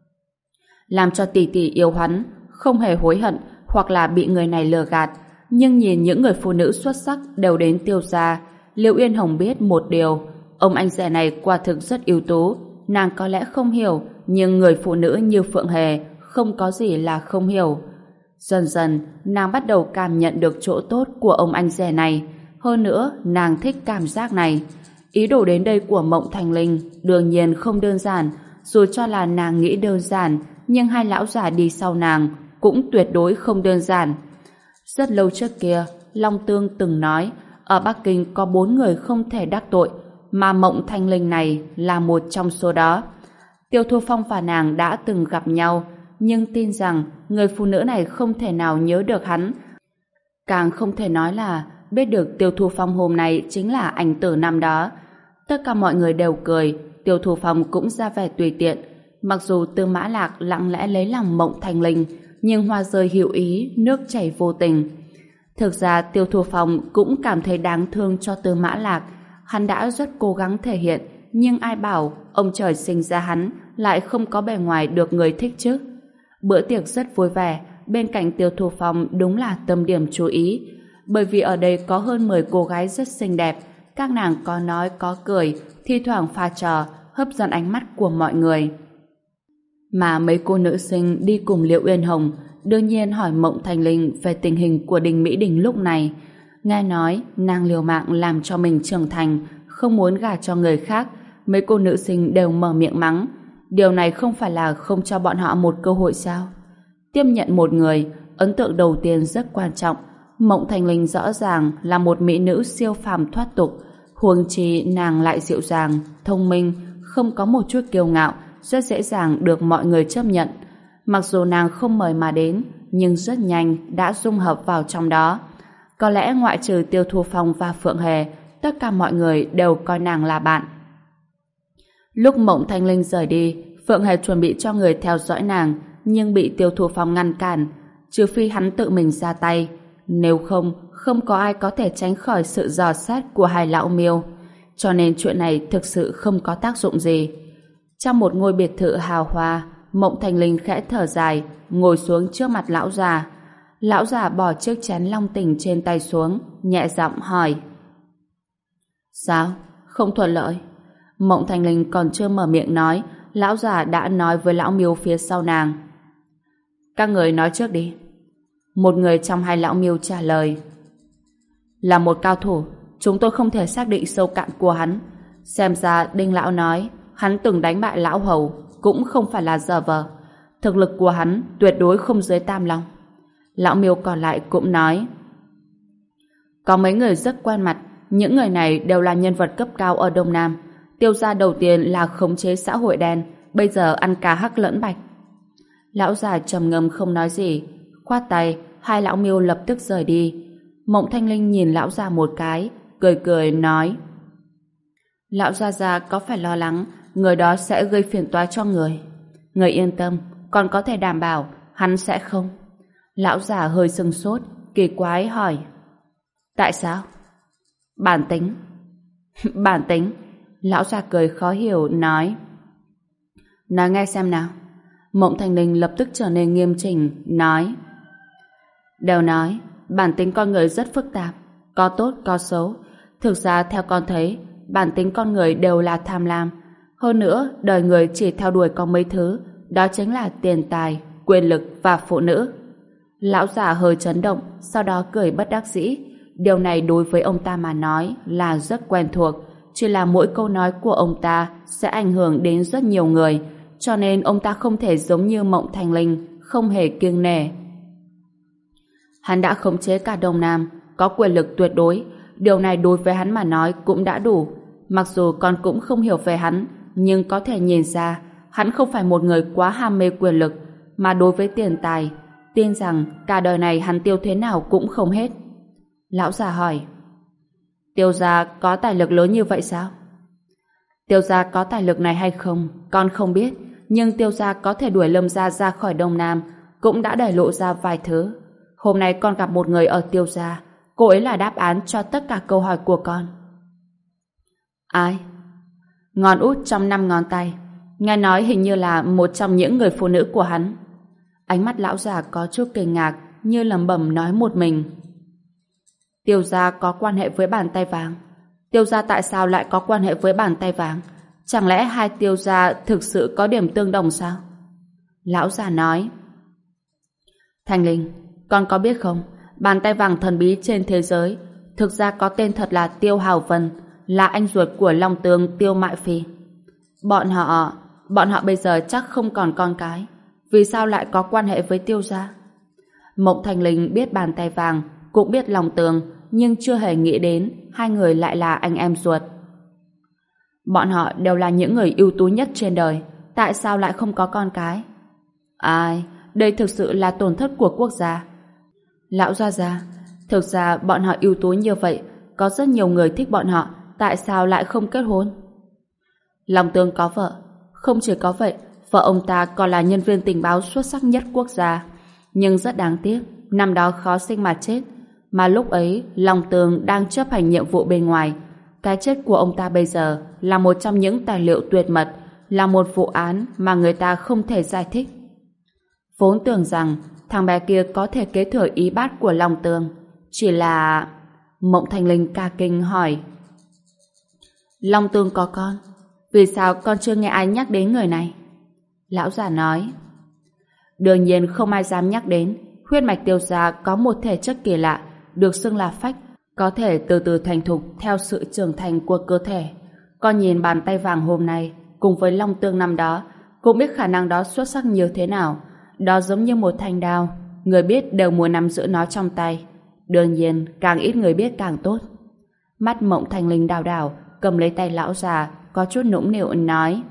Làm cho tỷ tỷ yêu hắn, không hề hối hận, hoặc là bị người này lừa gạt. Nhưng nhìn những người phụ nữ xuất sắc đều đến Tiêu gia, Liễu Uyên Hồng biết một điều, ông anh rể này quả thực rất ưu tú. Nàng có lẽ không hiểu, nhưng người phụ nữ như Phượng Hề không có gì là không hiểu. Dần dần, nàng bắt đầu cảm nhận được chỗ tốt của ông anh rể này. Hơn nữa, nàng thích cảm giác này. Ý đồ đến đây của Mộng Thanh Linh đương nhiên không đơn giản. Dù cho là nàng nghĩ đơn giản, nhưng hai lão già đi sau nàng cũng tuyệt đối không đơn giản. Rất lâu trước kia, Long Tương từng nói ở Bắc Kinh có 4 người không thể đắc tội, mà Mộng Thanh Linh này là một trong số đó. Tiêu Thu Phong và nàng đã từng gặp nhau, nhưng tin rằng người phụ nữ này không thể nào nhớ được hắn. Càng không thể nói là biết được Tiêu Thu Phong hôm nay chính là ảnh tử năm đó. Tất cả mọi người đều cười, Tiêu Thu Phong cũng ra vẻ tùy tiện. Mặc dù Tư Mã Lạc lặng lẽ lấy lòng Mộng Thanh Linh, nhưng hoa rơi hữu ý, nước chảy vô tình. Thực ra Tiêu Thu Phong cũng cảm thấy đáng thương cho Tư Mã Lạc. Hắn đã rất cố gắng thể hiện, nhưng ai bảo ông trời sinh ra hắn lại không có bề ngoài được người thích chứ. Bữa tiệc rất vui vẻ, bên cạnh Tiêu Thu Phong đúng là tâm điểm chú ý. Bởi vì ở đây có hơn 10 cô gái rất xinh đẹp, các nàng có nói có cười, thi thoảng pha trò, hấp dẫn ánh mắt của mọi người. Mà mấy cô nữ sinh đi cùng Liễu Uyên Hồng đương nhiên hỏi Mộng Thanh Linh về tình hình của Đình Mỹ Đình lúc này. Nghe nói nàng liều mạng làm cho mình trưởng thành, không muốn gả cho người khác, mấy cô nữ sinh đều mở miệng mắng. Điều này không phải là không cho bọn họ một cơ hội sao? Tiếp nhận một người, ấn tượng đầu tiên rất quan trọng. Mộng Thanh Linh rõ ràng là một mỹ nữ siêu phàm thoát tục, huống chi nàng lại dịu dàng, thông minh, không có một chút kiêu ngạo, rất dễ dàng được mọi người chấp nhận. Mặc dù nàng không mời mà đến, nhưng rất nhanh đã dung hợp vào trong đó. Có lẽ ngoại trừ Tiêu Thu Phong và Phượng Hề, tất cả mọi người đều coi nàng là bạn. Lúc Mộng Thanh Linh rời đi, Phượng Hề chuẩn bị cho người theo dõi nàng, nhưng bị Tiêu Thu Phong ngăn cản, trừ phi hắn tự mình ra tay. Nếu không, không có ai có thể tránh khỏi sự dò xét của hai lão miêu. Cho nên chuyện này thực sự không có tác dụng gì. Trong một ngôi biệt thự hào hoa, Mộng Thanh Linh khẽ thở dài, ngồi xuống trước mặt lão già. Lão già bỏ chiếc chén long tỉnh trên tay xuống, nhẹ giọng hỏi. Sao? Không thuận lợi? Mộng Thanh Linh còn chưa mở miệng nói, lão già đã nói với lão miêu phía sau nàng. Các người nói trước đi. Một người trong hai lão miêu trả lời. Là một cao thủ, chúng tôi không thể xác định sâu cạn của hắn. Xem ra Đinh lão nói hắn từng đánh bại lão hầu, cũng không phải là giở vờ. Thực lực của hắn tuyệt đối không dưới tam long. Lão miêu còn lại cũng nói. Có mấy người rất quen mặt, những người này đều là nhân vật cấp cao ở Đông Nam. Tiêu gia đầu tiên là khống chế xã hội đen, bây giờ ăn cá hắc lẫn bạch. Lão già trầm ngâm không nói gì, khoát tay, hai lão miêu lập tức rời đi. Mộng Thanh Linh nhìn lão già một cái, cười cười nói. Lão già có phải lo lắng người đó sẽ gây phiền toái cho người? Người yên tâm, còn có thể đảm bảo hắn sẽ không. Lão già hơi sừng sốt, kỳ quái hỏi. Tại sao? Bản tính. Bản tính? Lão già cười khó hiểu, nói. Nói nghe xem nào. Mộng Thanh Linh lập tức trở nên nghiêm chỉnh, nói. Đều nói, bản tính con người rất phức tạp, có tốt, có xấu. Thực ra theo con thấy, bản tính con người đều là tham lam. Hơn nữa, đời người chỉ theo đuổi có mấy thứ, đó chính là tiền tài, quyền lực và phụ nữ. Lão già hơi chấn động, sau đó cười bất đắc dĩ. Điều này đối với ông ta mà nói là rất quen thuộc, chỉ là mỗi câu nói của ông ta sẽ ảnh hưởng đến rất nhiều người, cho nên ông ta không thể giống như Mộng Thanh Linh, không hề kiêng nể. Hắn đã khống chế cả Đông Nam, có quyền lực tuyệt đối, điều này đối với hắn mà nói cũng đã đủ. Mặc dù con cũng không hiểu về hắn, nhưng có thể nhìn ra hắn không phải một người quá ham mê quyền lực, mà đối với tiền tài, tin rằng cả đời này hắn tiêu thế nào cũng không hết. Lão già hỏi. Tiêu gia có tài lực lớn như vậy sao? Tiêu gia có tài lực này hay không, con không biết, nhưng Tiêu gia có thể đuổi Lâm gia ra khỏi Đông Nam, cũng đã để lộ ra vài thứ. Hôm nay con gặp một người ở Tiêu gia, cô ấy là đáp án cho tất cả câu hỏi của con. Ai? Ngón út trong 5 ngón tay, nghe nói hình như là một trong những người phụ nữ của hắn. Ánh mắt lão già có chút kinh ngạc, như lẩm bẩm nói một mình. Tiêu gia có quan hệ với bàn tay vàng? Tiêu gia tại sao lại có quan hệ với bàn tay vàng? Chẳng lẽ hai Tiêu gia thực sự có điểm tương đồng sao? Lão già nói. Thanh Linh, con có biết không, bàn tay vàng thần bí trên thế giới thực ra có tên thật là Tiêu Hào Vân, là anh ruột của Long Tương Tiêu Mại Phi. Bọn họ bây giờ chắc không còn con cái, vì sao lại có quan hệ với Tiêu gia? Mộng Thanh Linh biết bàn tay vàng, cũng biết Long Tương, nhưng chưa hề nghĩ đến hai người lại là anh em ruột. Bọn họ đều là những người ưu tú nhất trên đời, tại sao lại không có con cái? Ai, đây thực sự là tổn thất của quốc gia. Lão gia, thực ra bọn họ ưu tú như vậy, có rất nhiều người thích bọn họ, tại sao lại không kết hôn? Long Tương có vợ, không chỉ có vậy, vợ ông ta còn là nhân viên tình báo xuất sắc nhất quốc gia. Nhưng rất đáng tiếc, năm đó khó sinh mà chết, mà lúc ấy Long Tương đang chấp hành nhiệm vụ bên ngoài. Cái chết của ông ta bây giờ là một trong những tài liệu tuyệt mật, là một vụ án mà người ta không thể giải thích. Vốn tưởng rằng thằng bé kia có thể kế thừa ý bát của Long Tương, chỉ là... Mộng Thanh Linh ca kinh hỏi. Long Tương có con, vì sao con chưa nghe ai nhắc đến người này? Lão già nói. Đương nhiên không ai dám nhắc đến. Huyết mạch Tiêu gia có một thể chất kỳ lạ, được xưng là phách, có thể từ từ thành thục theo sự trưởng thành của cơ thể. Con nhìn bàn tay vàng hôm nay cùng với long tương năm đó, cũng biết khả năng đó xuất sắc như thế nào. Đó giống như một thanh đao, người biết đều muốn nắm giữ nó trong tay. Đương nhiên, càng ít người biết càng tốt. Mắt Mộng Thanh Linh đảo đảo, cầm lấy tay lão già, có chút nũng nịu nói.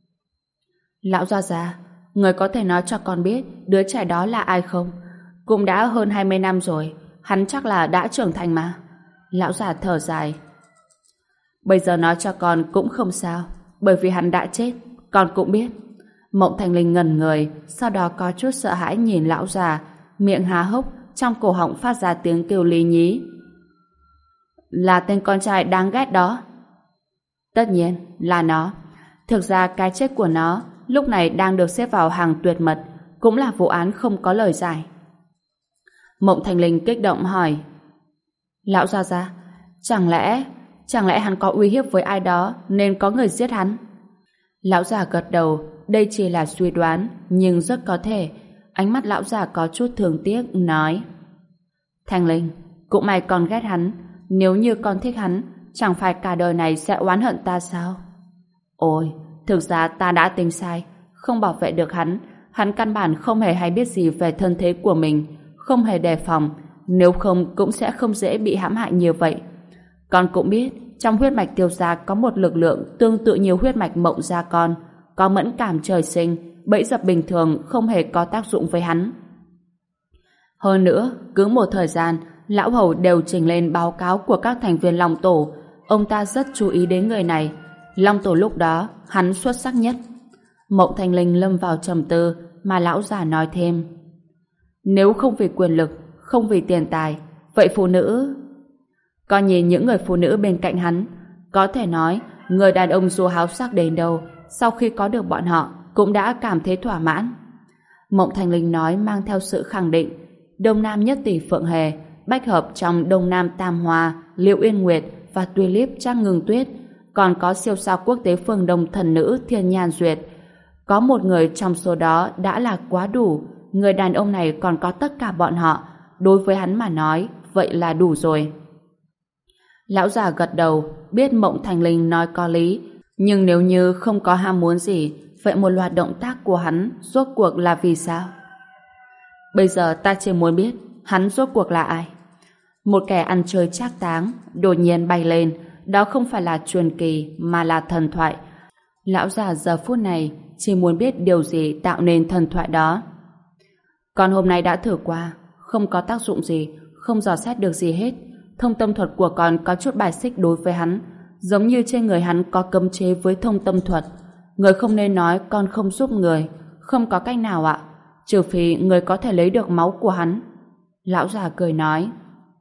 Lão già, người có thể nói cho con biết đứa trẻ đó là ai không? Cũng đã hơn 20 năm rồi, hắn chắc là đã trưởng thành mà. Lão già thở dài. Bây giờ nói cho con cũng không sao, bởi vì hắn đã chết, con cũng biết. Mộng Thanh Linh ngẩn người, sau đó có chút sợ hãi nhìn lão già, miệng há hốc, trong cổ họng phát ra tiếng kêu lý nhí. Là tên con trai đáng ghét đó. Tất nhiên là nó. Thực ra cái chết của nó lúc này đang được xếp vào hàng tuyệt mật, cũng là vụ án không có lời giải. Mộng Thanh Linh kích động hỏi. Lão gia, chẳng lẽ hắn có uy hiếp với ai đó nên có người giết hắn? Lão già gật đầu, đây chỉ là suy đoán, nhưng rất có thể. Ánh mắt lão già có chút thương tiếc, nói. Thanh Linh, cũng may con ghét hắn. Nếu như con thích hắn, chẳng phải cả đời này sẽ oán hận ta sao? Ôi, thực ra ta đã tính sai, không bảo vệ được hắn. Hắn căn bản không hề hay biết gì về thân thế của mình, không hề đề phòng, nếu không cũng sẽ không dễ bị hãm hại như vậy. Con cũng biết, trong huyết mạch Tiêu gia có một lực lượng tương tự như huyết mạch Mộng gia con, có mẫn cảm trời sinh, bẫy dập bình thường không hề có tác dụng với hắn. Hơn nữa, cứ một thời gian, lão hầu đều trình lên báo cáo của các thành viên Long Tổ, ông ta rất chú ý đến người này. Long Tổ lúc đó, hắn xuất sắc nhất. Mộng Thanh Linh lâm vào trầm tư, mà lão già nói thêm. Nếu không vì quyền lực, không vì tiền tài, vậy phụ nữ... Con nhìn những người phụ nữ bên cạnh hắn, có thể nói, người đàn ông dù háo sắc đến đâu, sau khi có được bọn họ, cũng đã cảm thấy thỏa mãn. Mộng Thanh Linh nói mang theo sự khẳng định. Đông Nam Nhất Tỷ Phượng Hề, bách hợp trong Đông Nam Tam Hoa, Liệu Uyên Nguyệt và Tulip Trác Ngưng Tuyết, còn có siêu sao quốc tế phương Đông thần nữ Thiên Nhan Duyệt. Có một người trong số đó đã là quá đủ. Người đàn ông này còn có tất cả bọn họ. Đối với hắn mà nói, vậy là đủ rồi. Lão già gật đầu, biết Mộng Thanh Linh nói có lý, nhưng nếu như không có ham muốn gì, vậy một loạt động tác của hắn rốt cuộc là vì sao? Bây giờ ta chỉ muốn biết hắn rốt cuộc là ai. Một kẻ ăn chơi trác táng đột nhiên bay lên, đó không phải là truyền kỳ mà là thần thoại. Lão già giờ phút này chỉ muốn biết điều gì tạo nên thần thoại đó. Còn hôm nay đã thử qua, không có tác dụng gì, không dò xét được gì hết. Thông tâm thuật của con có chút bài xích đối với hắn, giống như trên người hắn có cấm chế với thông tâm thuật. Người không nên nói con không giúp người, không có cách nào ạ, trừ phi người có thể lấy được máu của hắn. Lão già cười nói.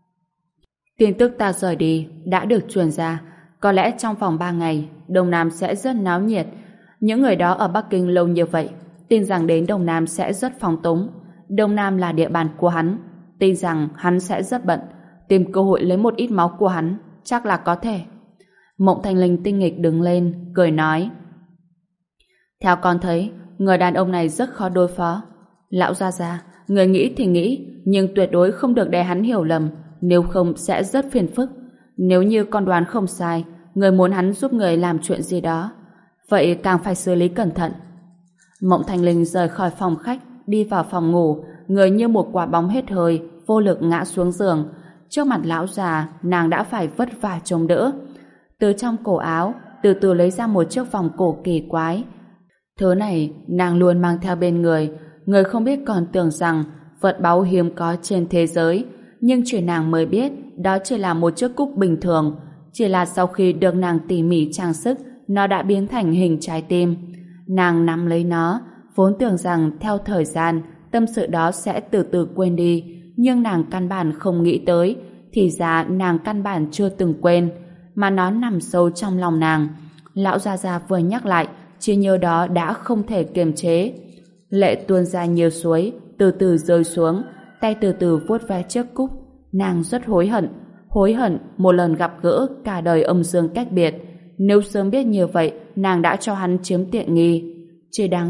Tin tức ta rời đi đã được truyền ra, có lẽ trong vòng 3 ngày Đông Nam sẽ rất náo nhiệt. Những người đó ở Bắc Kinh lâu như vậy, tin rằng đến Đông Nam sẽ rất phóng túng. Đông Nam là địa bàn của hắn, tin rằng hắn sẽ rất bận, tìm cơ hội lấy một ít máu của hắn, chắc là có thể. Mộng Thanh Linh tinh nghịch đứng lên, cười nói. Theo con thấy, người đàn ông này rất khó đối phó. Lão gia, người nghĩ thì nghĩ, nhưng tuyệt đối không được để hắn hiểu lầm, nếu không sẽ rất phiền phức. Nếu như con đoán không sai, người muốn hắn giúp người làm chuyện gì đó, vậy càng phải xử lý cẩn thận. Mộng Thanh Linh rời khỏi phòng khách, đi vào phòng ngủ, người như một quả bóng hết hơi, vô lực ngã xuống giường. Trước mặt lão già, nàng đã phải vất vả chống đỡ. Từ trong cổ áo, từ từ lấy ra một chiếc vòng cổ kỳ quái. Thứ này nàng luôn mang theo bên người, người không biết còn tưởng rằng vật báu hiếm có trên thế giới, nhưng chỉ nàng mới biết đó chỉ là một chiếc cúc bình thường, chỉ là sau khi được nàng tỉ mỉ trang sức, nó đã biến thành hình trái tim. Nàng nắm lấy nó, vốn tưởng rằng theo thời gian tâm sự đó sẽ từ từ quên đi, nhưng nàng căn bản không nghĩ tới, thì ra nàng căn bản chưa từng quên, mà nó nằm sâu trong lòng nàng. Lão Gia vừa nhắc lại, trí nhớ đó đã không thể kiềm chế. Lệ tuôn ra nhiều suối, từ từ rơi xuống, tay từ từ vuốt ve chiếc cúc. Nàng rất hối hận một lần gặp gỡ cả đời âm dương cách biệt. Nếu sớm biết như vậy, nàng đã cho hắn chiếm tiện nghi. Chỉ đáng tiếc,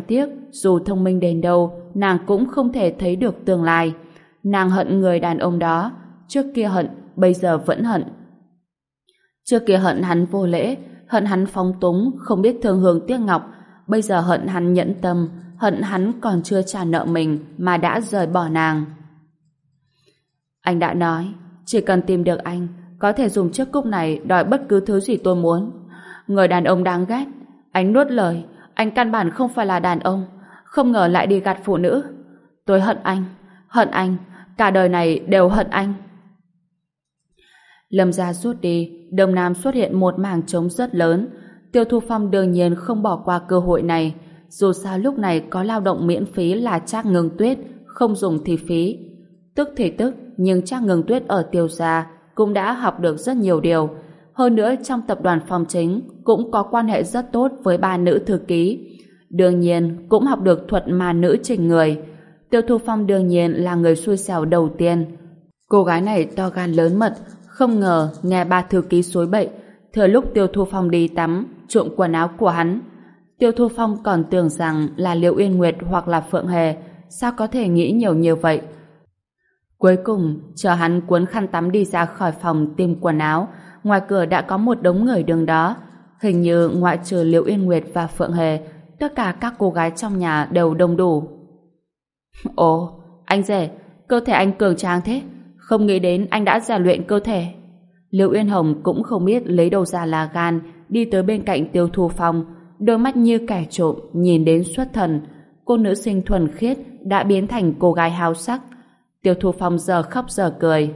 dù thông minh đến đâu, nàng cũng không thể thấy được tương lai. Nàng hận người đàn ông đó, trước kia hận, bây giờ vẫn hận. Trước kia hận hắn vô lễ, hận hắn phóng túng, không biết thương hương tiếc ngọc, bây giờ hận hắn nhẫn tâm, hận hắn còn chưa trả nợ mình mà đã rời bỏ nàng. Anh đã nói, chỉ cần tìm được anh, có thể dùng chiếc cúc này đòi bất cứ thứ gì tôi muốn. Người đàn ông đáng ghét. Anh nuốt lời, anh căn bản không phải là đàn ông, không ngờ lại đi gạt phụ nữ. Tôi hận anh, cả đời này đều hận anh. Lâm gia rút đi, Đông Nam xuất hiện một mảng trống rất lớn. Tiêu Thu Phong đương nhiên không bỏ qua cơ hội này, dù sao lúc này có lao động miễn phí là Trác Ngưng Tuyết, không dùng thì phí. Tức thì tức, nhưng Trác Ngưng Tuyết ở Tiêu gia cũng đã học được rất nhiều điều. Hơn nữa trong tập đoàn Phong Chính cũng có quan hệ rất tốt với ba nữ thư ký. Đương nhiên cũng học được thuật ma nữ chỉnh người. Tiêu Thu Phong đương nhiên là người xui xẻo đầu tiên. Cô gái này to gan lớn mật, không ngờ nghe ba thư ký xối bậy, thừa lúc Tiêu Thu Phong đi tắm, trộm quần áo của hắn. Tiêu Thu Phong còn tưởng rằng là Liễu Uyên Nguyệt hoặc là Phượng Hề, sao có thể nghĩ nhiều như vậy. Cuối cùng, chờ hắn cuốn khăn tắm đi ra khỏi phòng tìm quần áo, ngoài cửa đã có một đống người đứng đó. Hình như ngoại trừ Liễu Uyên Nguyệt và Phượng Hề, tất cả các cô gái trong nhà đều đông đủ. Ồ, anh rể, cơ thể anh cường tráng thế, không nghĩ đến anh đã rèn luyện cơ thể. Liễu Uyên Hồng cũng không biết lấy đâu ra là gan, đi tới bên cạnh Tiêu Thu Phong, đôi mắt như kẻ trộm nhìn đến xuất thần. Cô nữ sinh thuần khiết đã biến thành cô gái háo sắc. Tiêu Thu Phong giờ khóc giờ cười.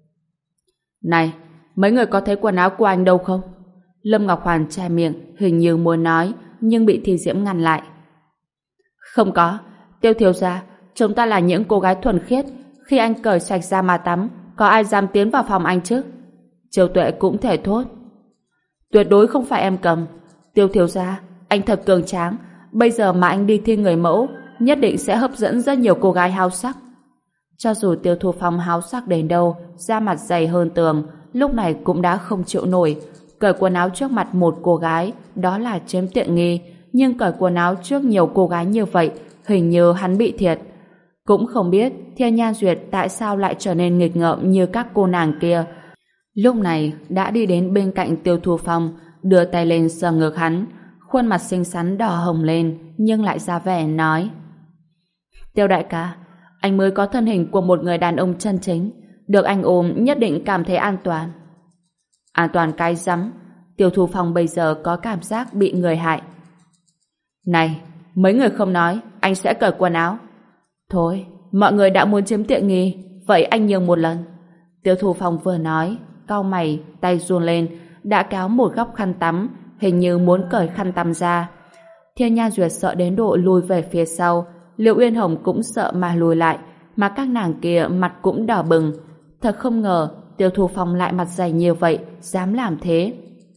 Này, mấy người có thấy quần áo của anh đâu không? Lâm Ngọc Hoàn che miệng, hình như muốn nói, nhưng bị Thi Diễm ngăn lại. Không có, Tiêu thiếu gia, chúng ta là những cô gái thuần khiết, khi anh cởi sạch ra mà tắm, có ai dám tiến vào phòng anh chứ? Triều Tuệ cũng thể thốt. Tuyệt đối không phải em cầm. Tiêu thiếu gia, anh thật cường tráng, bây giờ mà anh đi thi người mẫu, nhất định sẽ hấp dẫn rất nhiều cô gái háo sắc. Cho dù Tiêu Thu Phong háo sắc đến đâu, da mặt dày hơn tường, lúc này cũng đã không chịu nổi. Cởi quần áo trước mặt một cô gái, đó là chiếm tiện nghi, nhưng cởi quần áo trước nhiều cô gái như vậy, hình như hắn bị thiệt. Cũng không biết Thiên Nhan Duyệt tại sao lại trở nên nghịch ngợm như các cô nàng kia. Lúc này đã đi đến bên cạnh Tiêu Thu Phong, đưa tay lên sờ ngực hắn, khuôn mặt xinh xắn đỏ hồng lên, nhưng lại ra vẻ nói: Tiêu đại ca, anh mới có thân hình của một người đàn ông chân chính, được anh ôm nhất định cảm thấy an toàn. An toàn cái rắm. Tiêu Thu Phong bây giờ có cảm giác bị người hại. Này, mấy người không nói, anh sẽ cởi quần áo. Thôi, mọi người đã muốn chiếm tiện nghi, vậy anh nhường một lần. Tiêu Thu Phong vừa nói, cau mày, tay run lên, đã kéo một góc khăn tắm, hình như muốn cởi khăn tắm ra. Thiên Nha Duyệt sợ đến độ lùi về phía sau, Liễu Uyên Hồng cũng sợ mà lùi lại, mà các nàng kia mặt cũng đỏ bừng. Thật không ngờ Tiêu Thu Phong lại mặt dày như vậy, dám làm thế.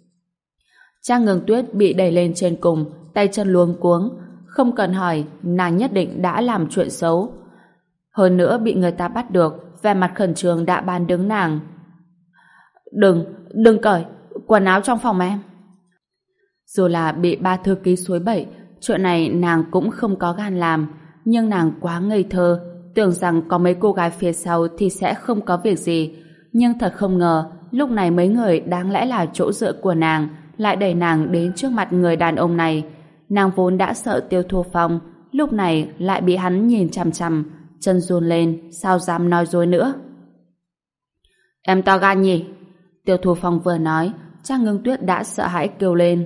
Trang Ngưng Tuyết bị đẩy lên trên cùng, tay chân luống cuống, không cần hỏi, nàng nhất định đã làm chuyện xấu. Hơn nữa bị người ta bắt được, vẻ mặt khẩn trương đã ban đứng nàng. Đừng cởi, quần áo trong phòng em. Dù là bị ba thư ký xúi bẩy, chuyện này nàng cũng không có gan làm, nhưng nàng quá ngây thơ, tưởng rằng có mấy cô gái phía sau thì sẽ không có việc gì. Nhưng thật không ngờ, lúc này mấy người đáng lẽ là chỗ dựa của nàng lại đẩy nàng đến trước mặt người đàn ông này. Nàng vốn đã sợ Tiêu Thu Phong, lúc này lại bị hắn nhìn chằm chằm, chân run lên, sao dám nói dối nữa. Em to gan nhỉ? Tiêu Thu Phong vừa nói, Trang Ngưng Tuyết đã sợ hãi kêu lên.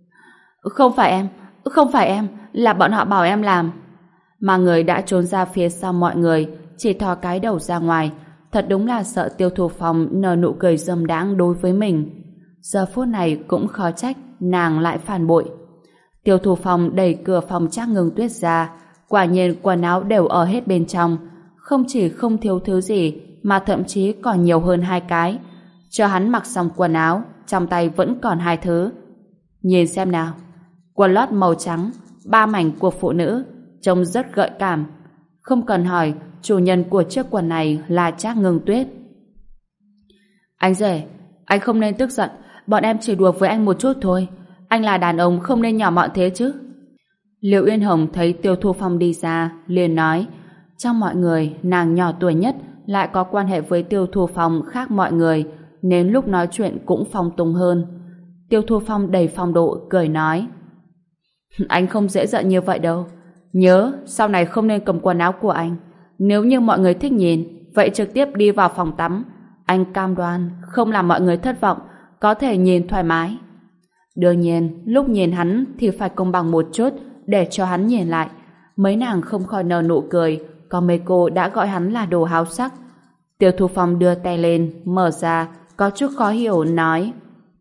Không phải em, là bọn họ bảo em làm. Mà người đã trốn ra phía sau mọi người, chỉ thò cái đầu ra ngoài, thật đúng là sợ Tiêu Thu Phong nở nụ cười dâm đãng đối với mình. Giờ phút này cũng khó trách nàng lại phản bội. Tiêu Thu Phong đẩy cửa phòng Trang Ngưng Tuyết ra, quả nhiên quần áo đều ở hết bên trong, không chỉ không thiếu thứ gì mà thậm chí còn nhiều hơn 2 cái. Cho hắn mặc xong quần áo, trong tay vẫn còn 2 thứ. Nhìn xem nào, quần lót màu trắng, 3 mảnh của phụ nữ, trông rất gợi cảm. Không cần hỏi, chủ nhân của chiếc quần này là Trác Ngưng Tuyết. Anh rể, anh không nên tức giận, bọn em chỉ đùa với anh một chút thôi. Anh là đàn ông không nên nhỏ mọn thế chứ. Liệu Yên Hồng thấy Tiêu Thu Phong đi ra, liền nói, trong mọi người, nàng nhỏ tuổi nhất, lại có quan hệ với Tiêu Thu Phong khác mọi người, nên lúc nói chuyện cũng phong túng hơn. Tiêu Thu Phong đầy phong độ, cười nói, anh không dễ giận như vậy đâu. Nhớ, sau này không nên cầm quần áo của anh. Nếu như mọi người thích nhìn, vậy trực tiếp đi vào phòng tắm. Anh cam đoan, không làm mọi người thất vọng, có thể nhìn thoải mái. Đương nhiên, lúc nhìn hắn thì phải công bằng một chút, để cho hắn nhìn lại. Mấy nàng không khỏi nở nụ cười, có mấy cô đã gọi hắn là đồ háo sắc. Tiêu Thu Phong đưa tay lên, mở ra, có chút khó hiểu, nói,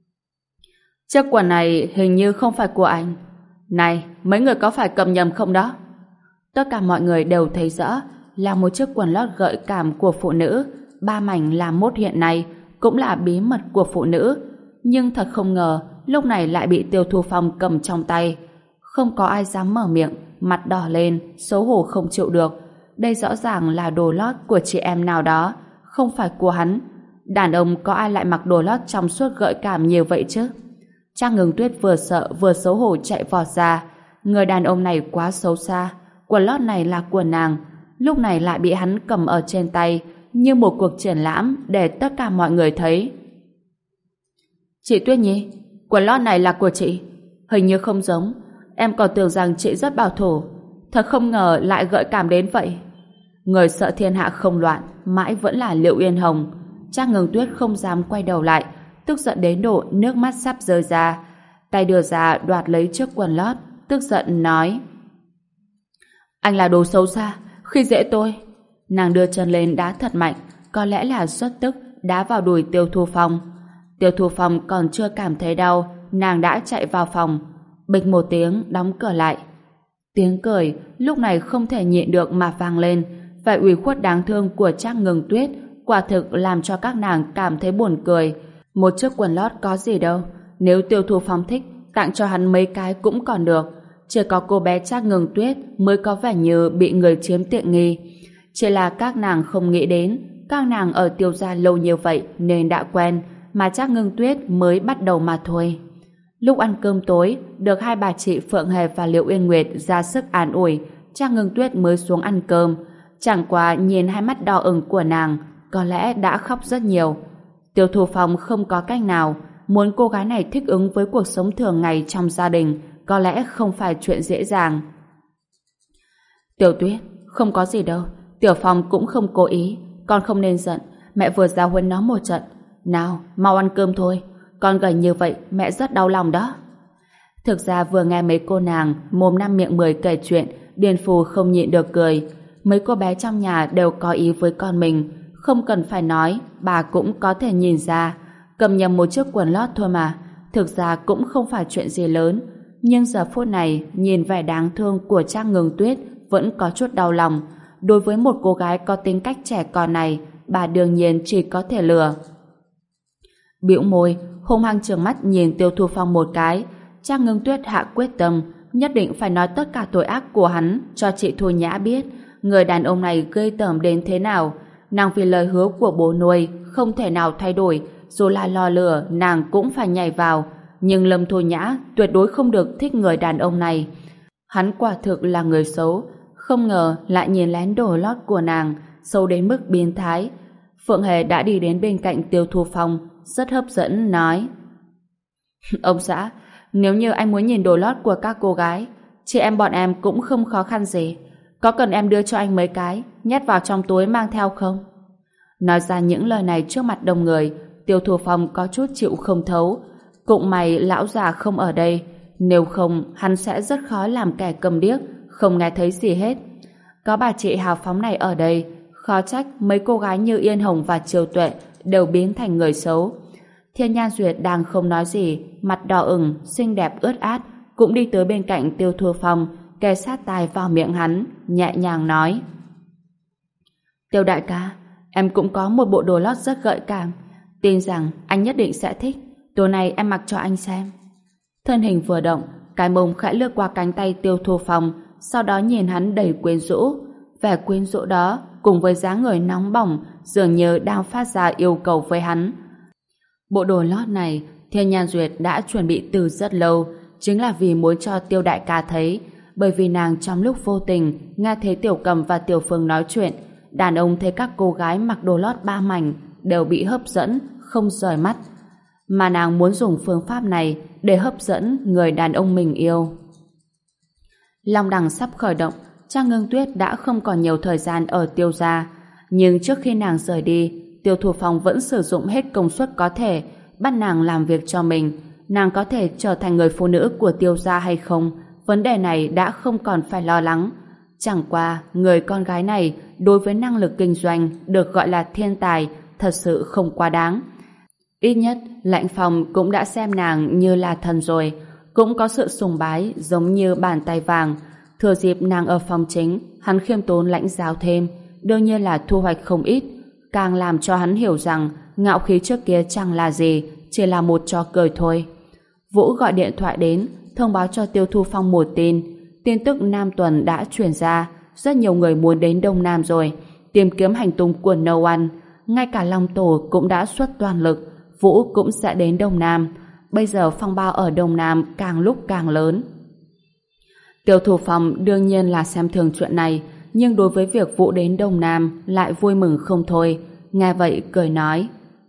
chiếc quần này hình như không phải của anh. Này, mấy người có phải cầm nhầm không đó? Tất cả mọi người đều thấy rõ là một chiếc quần lót gợi cảm của phụ nữ, 3 mảnh làm mốt hiện nay cũng là bí mật của phụ nữ. Nhưng thật không ngờ, lúc này lại bị Tiêu Thu Phong cầm trong tay. Không có ai dám mở miệng, mặt đỏ lên, xấu hổ không chịu được. Đây rõ ràng là đồ lót của chị em nào đó, không phải của hắn. Đàn ông có ai lại mặc đồ lót trong suốt gợi cảm như vậy chứ? Trang Ngừng Tuyết vừa sợ vừa xấu hổ chạy vọt ra. Người đàn ông này quá xấu xa. Quần lót này là của nàng, lúc này lại bị hắn cầm ở trên tay, như một cuộc triển lãm để tất cả mọi người thấy. Chị Tuyết Nhi, quần lót này là của chị. Hình như không giống. Em còn tưởng rằng chị rất bảo thủ. Thật không ngờ lại gợi cảm đến vậy. Người sợ thiên hạ không loạn, mãi vẫn là Liệu Yên Hồng. Trang Ngừng Tuyết không dám quay đầu lại, tức giận đến độ nước mắt sắp rơi ra. Tay đưa ra đoạt lấy chiếc quần lót, tức giận nói, anh là đồ xấu xa, khi dễ tôi. Nàng đưa chân lên đá thật mạnh, có lẽ là rất tức, đá vào đùi Tiêu Thu Phong. Tiêu Thu Phong còn chưa cảm thấy đau, nàng đã chạy vào phòng. Bịch một tiếng, đóng cửa lại. Tiếng cười lúc này không thể nhịn được mà vang lên. Vẻ ủy khuất đáng thương của Trác Ngừng Tuyết quả thực làm cho các nàng cảm thấy buồn cười. Một chiếc quần lót có gì đâu, nếu Tiêu Thu Phong thích, tặng cho hắn mấy cái cũng còn được. Chỉ có cô bé Trác Ngừng Tuyết mới có vẻ như bị người chiếm tiện nghi. Chỉ là các nàng không nghĩ đến, các nàng ở Tiêu gia lâu như vậy nên đã quen, mà Trác Ngừng Tuyết mới bắt đầu mà thôi. Lúc ăn cơm tối, được hai bà chị Phượng Hề và Liệu Yên Nguyệt ra sức an ủi, Trác Ngừng Tuyết mới xuống ăn cơm. Chẳng qua nhìn hai mắt đỏ ửng của nàng, có lẽ đã khóc rất nhiều. Tiêu Thu Phong không có cách nào, muốn cô gái này thích ứng với cuộc sống thường ngày trong gia đình, có lẽ không phải chuyện dễ dàng. Tiểu Tuyết, không có gì đâu, Tiểu Phong cũng không cố ý, con không nên giận, mẹ vừa giáo huấn nó một trận. Nào, mau ăn cơm thôi, con gầy như vậy mẹ rất đau lòng đó. Thực ra vừa nghe mấy cô nàng mồm năm miệng mười kể chuyện, Điền Phù không nhịn được cười. Mấy cô bé trong nhà đều có ý với con mình, không cần phải nói, bà cũng có thể nhìn ra. Cầm nhầm một chiếc quần lót thôi mà, thực ra cũng không phải chuyện gì lớn. Nhưng giờ phút này, nhìn vẻ đáng thương của Trác Ngừng Tuyết vẫn có chút đau lòng. Đối với một cô gái có tính cách trẻ con này, bà đương nhiên chỉ có thể lừa. Bĩu môi, hung hăng trừng mắt nhìn Tiêu Thu Phong một cái. Trác Ngừng Tuyết hạ quyết tâm, nhất định phải nói tất cả tội ác của hắn cho chị Thu Nhã biết. Người đàn ông này gây tởm đến thế nào. Nàng vì lời hứa của bố nuôi không thể nào thay đổi, dù là lò lửa nàng cũng phải nhảy vào. Nhưng Lâm Thu Nhã tuyệt đối không được thích người đàn ông này. Hắn quả thực là người xấu, không ngờ lại nhìn lén đồ lót của nàng, xấu đến mức biến thái. Phượng Hề đã đi đến bên cạnh Tiêu Thu Phong, rất hấp dẫn nói: Ông xã, nếu như anh muốn nhìn đồ lót của các cô gái, chị em bọn em cũng không khó khăn gì. Có cần em đưa cho anh mấy cái, nhét vào trong túi mang theo không? Nói ra những lời này trước mặt đông người, Tiêu Thu Phong có chút chịu không thấu. Cũng may lão già không ở đây, nếu không hắn sẽ rất khó làm kẻ câm điếc, không nghe thấy gì hết. Có bà chị hào phóng này ở đây, khó trách mấy cô gái như Yên Hồng và Triều Tuệ đều biến thành người xấu. Thiên Nhan Duyệt đang không nói gì, mặt đỏ ửng, xinh đẹp ướt át, cũng đi tới bên cạnh Tiêu Thu Phong, kề sát tai vào miệng hắn, nhẹ nhàng nói: Tiêu đại ca, em cũng có một bộ đồ lót rất gợi cảm, tin rằng anh nhất định sẽ thích. Tối nay em mặc cho anh xem. Thân hình vừa động, cái mông khẽ lướt qua cánh tay Tiêu Thu Phong, sau đó nhìn hắn đầy quyến rũ. Vẻ quyến rũ đó cùng với dáng người nóng bỏng dường như đang phát ra yêu cầu với hắn. Bộ đồ lót này Thiên Nhan Duyệt đã chuẩn bị từ rất lâu, chính là vì muốn cho Tiêu đại ca thấy. bởi vì nàng trong lúc vô tình nghe thấy Tiểu Cầm và Tiểu Phương nói chuyện. Đàn ông thấy các cô gái mặc đồ lót ba mảnh đều bị hấp dẫn, không rời mắt. Mà nàng muốn dùng phương pháp này để hấp dẫn người đàn ông mình yêu. Long đằng sắp khởi động, Trang Ngưng Tuyết đã không còn nhiều thời gian ở Tiêu gia. Nhưng trước khi nàng rời đi, Tiêu Thủ Phong vẫn sử dụng hết công suất có thể bắt nàng làm việc cho mình. Nàng có thể trở thành người phụ nữ của Tiêu gia hay không, vấn đề này đã không còn phải lo lắng. Chẳng qua, người con gái này đối với năng lực kinh doanh được gọi là thiên tài thật sự không quá đáng. Ít nhất, Lãnh Phong cũng đã xem nàng như là thần rồi, cũng có sự sùng bái giống như bàn tay vàng. Thừa dịp nàng ở phòng chính, hắn khiêm tốn lãnh giáo thêm, đương nhiên là thu hoạch không ít, càng làm cho hắn hiểu rằng ngạo khí trước kia chẳng là gì, chỉ là một trò cười thôi. Vũ gọi điện thoại đến, thông báo cho Tiêu Thu Phong một tin. Tin tức Nam Tuần đã truyền ra, rất nhiều người muốn đến Đông Nam rồi, tìm kiếm hành tung của No One. Ngay cả Long Tổ cũng đã xuất toàn lực, Vũ cũng sẽ đến Đông Nam. Bây giờ phong ba ở Đông Nam càng lúc càng lớn. Tiêu Thủ Phong đương nhiên là xem thường chuyện này, nhưng đối với việc Vũ đến Đông Nam lại vui mừng không thôi. Nghe vậy cười nói: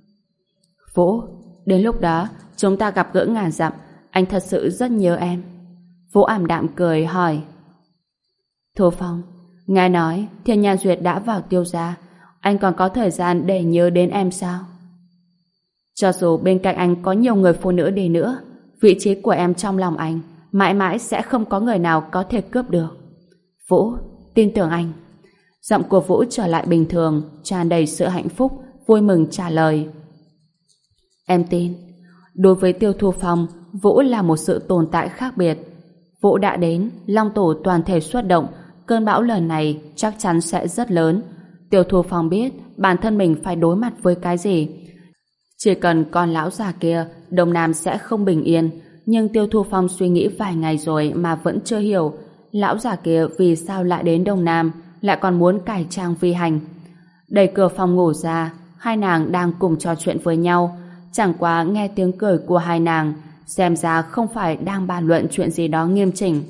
Vũ, đến lúc đó chúng ta gặp gỡ ngàn dặm, anh thật sự rất nhớ em. Vũ ảm đạm cười hỏi: Thủ Phong, nghe nói Thiên Nhan Duyệt đã vào Tiêu gia, anh còn có thời gian để nhớ đến em sao? Cho dù bên cạnh anh có nhiều người phụ nữ đi nữa, vị trí của em trong lòng anh mãi mãi sẽ không có người nào có thể cướp được. Vũ, tin tưởng anh. Giọng của Vũ trở lại bình thường, tràn đầy sự hạnh phúc, vui mừng trả lời: Em tin. Đối với Tiêu Thu Phong, Vũ là một sự tồn tại khác biệt. Vũ đã đến, Long Tổ toàn thể xuất động, cơn bão lần này chắc chắn sẽ rất lớn. Tiêu Thu Phong biết bản thân mình phải đối mặt với cái gì. Chỉ cần con lão già kia, Đông Nam sẽ không bình yên. Nhưng Tiêu Thu Phong suy nghĩ vài ngày rồi mà vẫn chưa hiểu lão già kia vì sao lại đến Đông Nam, lại còn muốn cải trang vi hành. Đẩy cửa phòng ngủ ra, hai nàng đang cùng trò chuyện với nhau. Chẳng qua nghe tiếng cười của hai nàng, xem ra không phải đang bàn luận chuyện gì đó nghiêm chỉnh.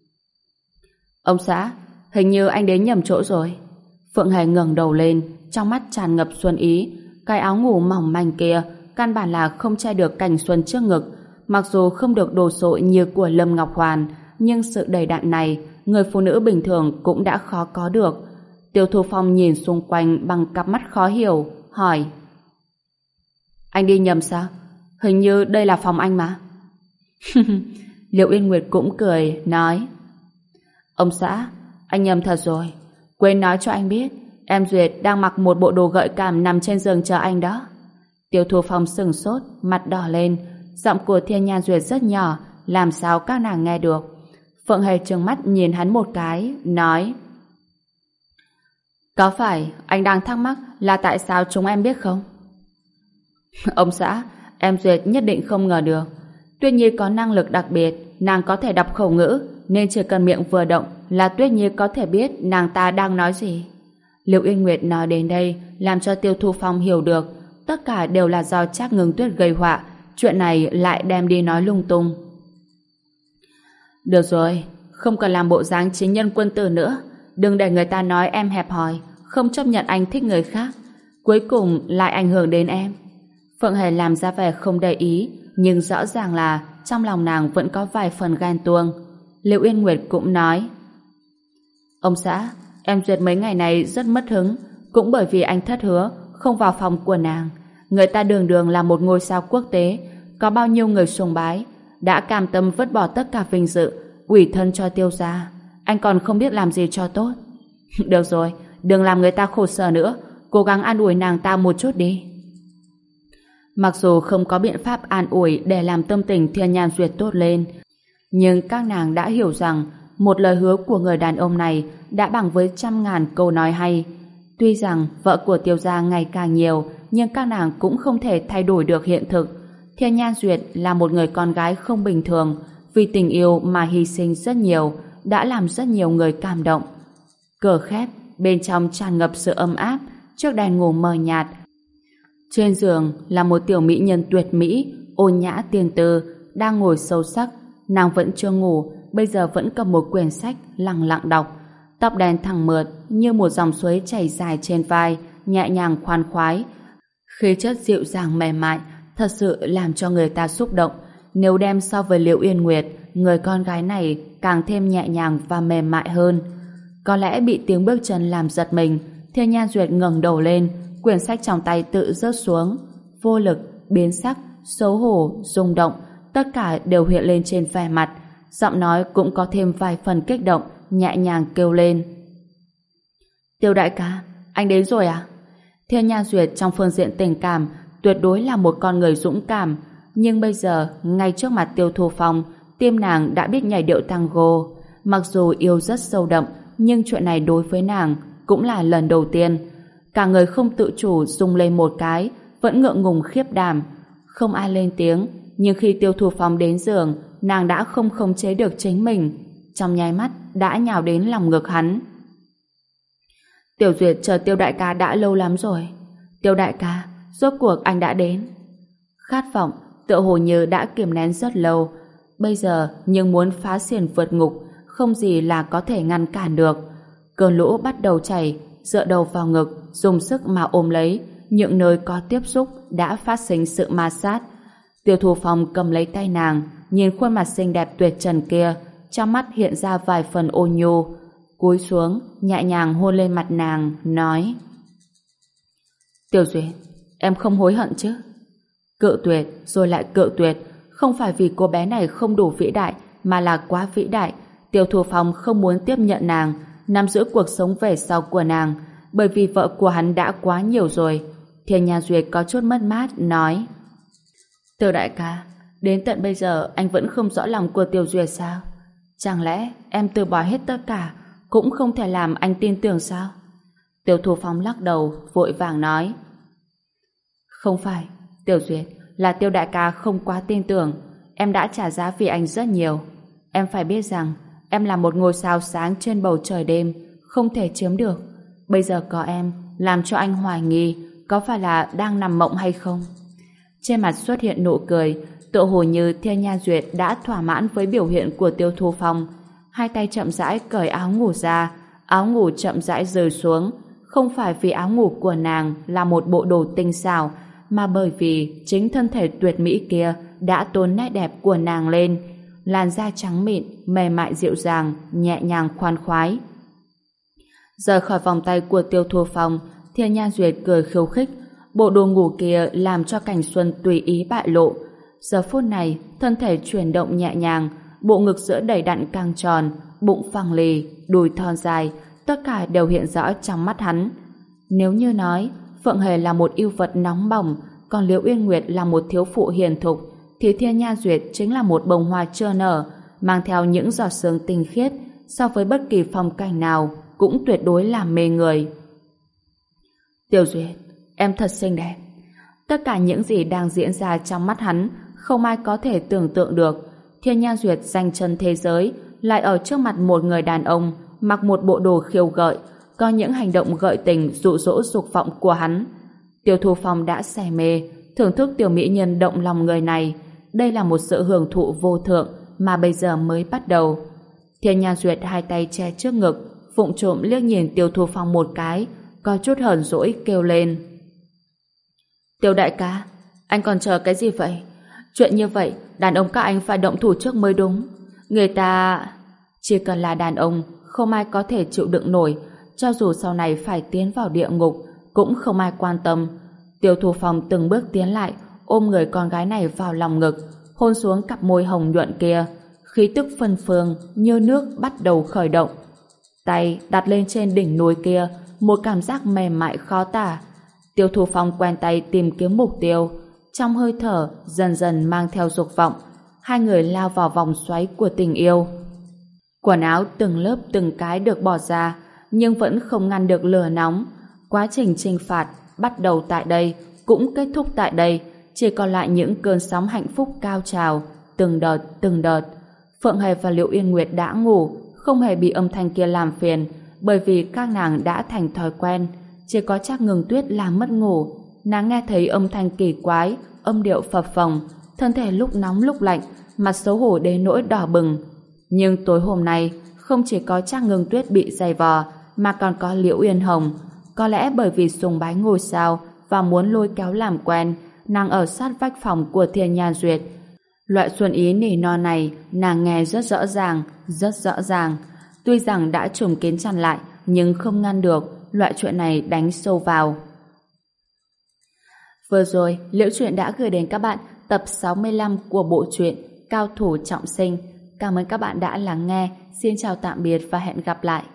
Ông xã, hình như anh đến nhầm chỗ rồi. Phượng Hề ngẩng đầu lên, trong mắt tràn ngập xuân ý. Cái áo ngủ mỏng manh kia căn bản là không che được cảnh xuân trước ngực. Mặc dù không được đồ sộ như của Lâm Ngọc Hoàn, nhưng sự đầy đặn này người phụ nữ bình thường cũng đã khó có được. Tiêu Thu Phong nhìn xung quanh bằng cặp mắt khó hiểu, hỏi: Anh đi nhầm sao? Hình như đây là phòng anh mà. Liệu Yên Nguyệt cũng cười, nói: Ông xã, anh nhầm thật rồi. Quên nói cho anh biết, em Duyệt đang mặc một bộ đồ gợi cảm nằm trên giường chờ anh đó. Tiêu Thu Phong sừng sốt, mặt đỏ lên. Giọng của Thiên Nhan Duyệt rất nhỏ, làm sao các nàng nghe được. Phượng Hề trừng mắt nhìn hắn một cái, nói: Có phải anh đang thắc mắc là tại sao chúng em biết không? Ông xã, em Duyệt nhất định không ngờ được. Tuyết Nhi có năng lực đặc biệt, nàng có thể đọc khẩu ngữ, nên chỉ cần miệng vừa động là Tuyết Nhi có thể biết nàng ta đang nói gì. Liệu Yên Nguyệt nói đến đây làm cho Tiêu Thu Phong hiểu được tất cả đều là do Trác Ngưng Tuyết gây họa, chuyện này lại đem đi nói lung tung. Được rồi, không cần làm bộ dáng chính nhân quân tử nữa, đừng để người ta nói em hẹp hòi, không chấp nhận anh thích người khác, cuối cùng lại ảnh hưởng đến em. Phượng Hề làm ra vẻ không để ý, nhưng rõ ràng là trong lòng nàng vẫn có vài phần ghen tuông. Liệu Yên Nguyệt cũng nói: Ông xã, em Duyệt mấy ngày này rất mất hứng, cũng bởi vì anh thất hứa không vào phòng của nàng. Người ta đường đường là một ngôi sao quốc tế, có bao nhiêu người sùng bái, đã cam tâm vứt bỏ tất cả vinh dự, ủy thân cho Tiêu gia. Anh còn không biết làm gì cho tốt. Được rồi, đừng làm người ta khổ sở nữa, cố gắng an ủi nàng ta một chút đi. Mặc dù không có biện pháp an ủi để làm tâm tình Thiên Nhan Duyệt tốt lên, nhưng các nàng đã hiểu rằng một lời hứa của người đàn ông này đã bằng với 100.000 câu nói hay. Tuy rằng vợ của Tiêu gia ngày càng nhiều, nhưng các nàng cũng không thể thay đổi được hiện thực. Thiên Nhan Duyệt là một người con gái không bình thường, vì tình yêu mà hy sinh rất nhiều, đã làm rất nhiều người cảm động. Cửa khép, bên trong tràn ngập sự ấm áp, trước đèn ngủ mờ nhạt. Trên giường là một tiểu mỹ nhân tuyệt mỹ, ôn nhã tiên tư, đang ngồi sâu sắc. Nàng vẫn chưa ngủ, bây giờ vẫn cầm một quyển sách lặng lặng đọc, tóc đen thẳng mượt như một dòng suối chảy dài trên vai, nhẹ nhàng khoan khoái, khí chất dịu dàng mềm mại, thật sự làm cho người ta xúc động. Nếu đem so với Liễu Yên Nguyệt, người con gái này càng thêm nhẹ nhàng và mềm mại hơn. Có lẽ bị tiếng bước chân làm giật mình, Thiên Nhan Duyệt ngẩng đầu lên, quyển sách trong tay tự rớt xuống, vô lực, biến sắc, xấu hổ, rung động, tất cả đều hiện lên trên vẻ mặt, giọng nói cũng có thêm vài phần kích động, nhẹ nhàng kêu lên. Tiêu đại ca, anh đến rồi à? Thiên Nhan Duyệt trong phương diện tình cảm tuyệt đối là một con người dũng cảm, nhưng bây giờ ngay trước mặt Tiêu Thu Phong, tim nàng đã biết nhảy điệu tango. Mặc dù yêu rất sâu đậm, nhưng chuyện này đối với nàng cũng là lần đầu tiên. Cả người không tự chủ rung lên một cái, vẫn ngượng ngùng khiếp đảm. Không ai lên tiếng, nhưng khi Tiêu Thu Phong đến giường, nàng đã không khống chế được chính mình, trong nháy mắt đã nhào đến lòng ngực hắn. Tiểu Duyệt chờ Tiêu đại ca đã lâu lắm rồi. Tiêu đại ca, rốt cuộc anh đã đến. Khát vọng tựa hồ như đã kiềm nén rất lâu, bây giờ nhưng muốn phá xiển vượt ngục, không gì là có thể ngăn cản được. Cơn lũ bắt đầu chảy, dựa đầu vào ngực, dùng sức mà ôm lấy những nơi có tiếp xúc, đã phát sinh sự ma sát. Tiêu Thu Phong cầm lấy tay nàng, nhìn khuôn mặt xinh đẹp tuyệt trần kia, trong mắt hiện ra vài phần ôn nhu, cúi xuống nhẹ nhàng hôn lên mặt nàng, nói: Tiểu Duyệt, em không hối hận chứ? Cự tuyệt rồi lại cự tuyệt, không phải vì cô bé này không đủ vĩ đại, mà là quá vĩ đại. Tiêu Thu Phong không muốn tiếp nhận nàng, nắm giữ cuộc sống về sau của nàng, bởi vì vợ của hắn đã quá nhiều rồi. Thiên Nhan Duyệt có chút mất mát, nói: Tiêu đại ca, đến tận bây giờ anh vẫn không rõ lòng của Tiểu Duyệt sao? Chẳng lẽ em từ bỏ hết tất cả cũng không thể làm anh tin tưởng sao? Tiêu Thu Phong lắc đầu, vội vàng nói: Không phải, Tiểu Duyệt, là Tiêu đại ca không quá tin tưởng. Em đã trả giá vì anh rất nhiều. Em phải biết rằng em là một ngôi sao sáng trên bầu trời đêm, không thể chiếm được. Bây giờ có em làm cho anh hoài nghi có phải là đang nằm mộng hay không? Trên mặt xuất hiện nụ cười, tựa hồ như Thiên Nhan Duyệt đã thỏa mãn với biểu hiện của Tiêu Thu Phong. Hai tay chậm rãi cởi áo ngủ ra, áo ngủ chậm rãi rơi xuống. Không phải vì áo ngủ của nàng là một bộ đồ tinh xảo, mà bởi vì chính thân thể tuyệt mỹ kia đã tôn nét đẹp của nàng lên. Làn da trắng mịn, mềm mại dịu dàng, nhẹ nhàng khoan khoái. Rời khỏi vòng tay của Tiêu Thu Phong, Thiên Nhan Duyệt cười khiêu khích. Bộ đồ ngủ kia làm cho cảnh xuân tùy ý bại lộ. Giờ phút này, thân thể chuyển động nhẹ nhàng, bộ ngực giữa đầy đặn căng tròn, bụng phẳng lì, đùi thon dài, tất cả đều hiện rõ trong mắt hắn. Nếu như nói Phượng Hề là một yêu vật nóng bỏng, còn Liễu Uyên Nguyệt là một thiếu phụ hiền thục, thì Thiên Nhan Duyệt chính là một bông hoa chưa nở, mang theo những giọt sương tinh khiết, so với bất kỳ phong cảnh nào cũng tuyệt đối làm mê người. Tiểu Duyệt, em thật xinh đẹp. Tất cả những gì đang diễn ra trong mắt hắn không ai có thể tưởng tượng được. Thiên Nhan Duyệt giành chân thế giới, lại ở trước mặt một người đàn ông mặc một bộ đồ khiêu gợi, có những hành động gợi tình dụ dỗ dục vọng của hắn. Tiêu Thu Phong đã say mê, thưởng thức tiểu mỹ nhân động lòng người này. Đây là một sự hưởng thụ vô thượng mà bây giờ mới bắt đầu. Thiên Nhan Duyệt hai tay che trước ngực, vụng trộm liếc nhìn Tiêu Thu Phong một cái, có chút hờn dỗi kêu lên: Tiêu đại ca, anh còn chờ cái gì vậy? Chuyện như vậy, đàn ông các anh phải động thủ trước mới đúng. Người ta... Chỉ cần là đàn ông, không ai có thể chịu đựng nổi, cho dù sau này phải tiến vào địa ngục, cũng không ai quan tâm. Tiêu Thu Phong từng bước tiến lại, ôm người con gái này vào lòng ngực, hôn xuống cặp môi hồng nhuận kia. Khí tức phân phương như nước bắt đầu khởi động. Tay đặt lên trên đỉnh núi kia, một cảm giác mềm mại khó tả. Tiêu Thu Phong quen tay tìm kiếm mục tiêu, trong hơi thở dần dần mang theo dục vọng. Hai người lao vào vòng xoáy của tình yêu. Quần áo từng lớp từng cái được bỏ ra, nhưng vẫn không ngăn được lửa nóng. Quá trình chinh phạt bắt đầu tại đây, cũng kết thúc tại đây, chỉ còn lại những cơn sóng hạnh phúc cao trào, từng đợt từng đợt. Phượng Hề và Liễu Yên Nguyệt đã ngủ, không hề bị âm thanh kia làm phiền, bởi vì các nàng đã thành thói quen. Chỉ có Trác Ngừng Tuyết làm mất ngủ, nàng nghe thấy âm thanh kỳ quái, âm điệu phập phồng, thân thể lúc nóng lúc lạnh, mặt xấu hổ đến nỗi đỏ bừng. Nhưng tối hôm nay, không chỉ có Trác Ngưng Tuyết bị giày vò, mà còn có Liễu Uyên Hồng. Có lẽ bởi vì sùng bái ngôi sao và muốn lôi kéo làm quen, nàng ở sát vách phòng của Thiên Nhan Duyệt. Loại xuân ý nỉ non này nàng nghe rất rõ ràng, rất rõ ràng. Tuy rằng đã trùm kín chăn lại, nhưng không ngăn được, loại chuyện này đánh sâu vào. Vừa rồi, Liễu Chuyện đã gửi đến các bạn tập 65 của bộ truyện Cao Thủ Trọng Sinh. Cảm ơn các bạn đã lắng nghe. Xin chào tạm biệt và hẹn gặp lại.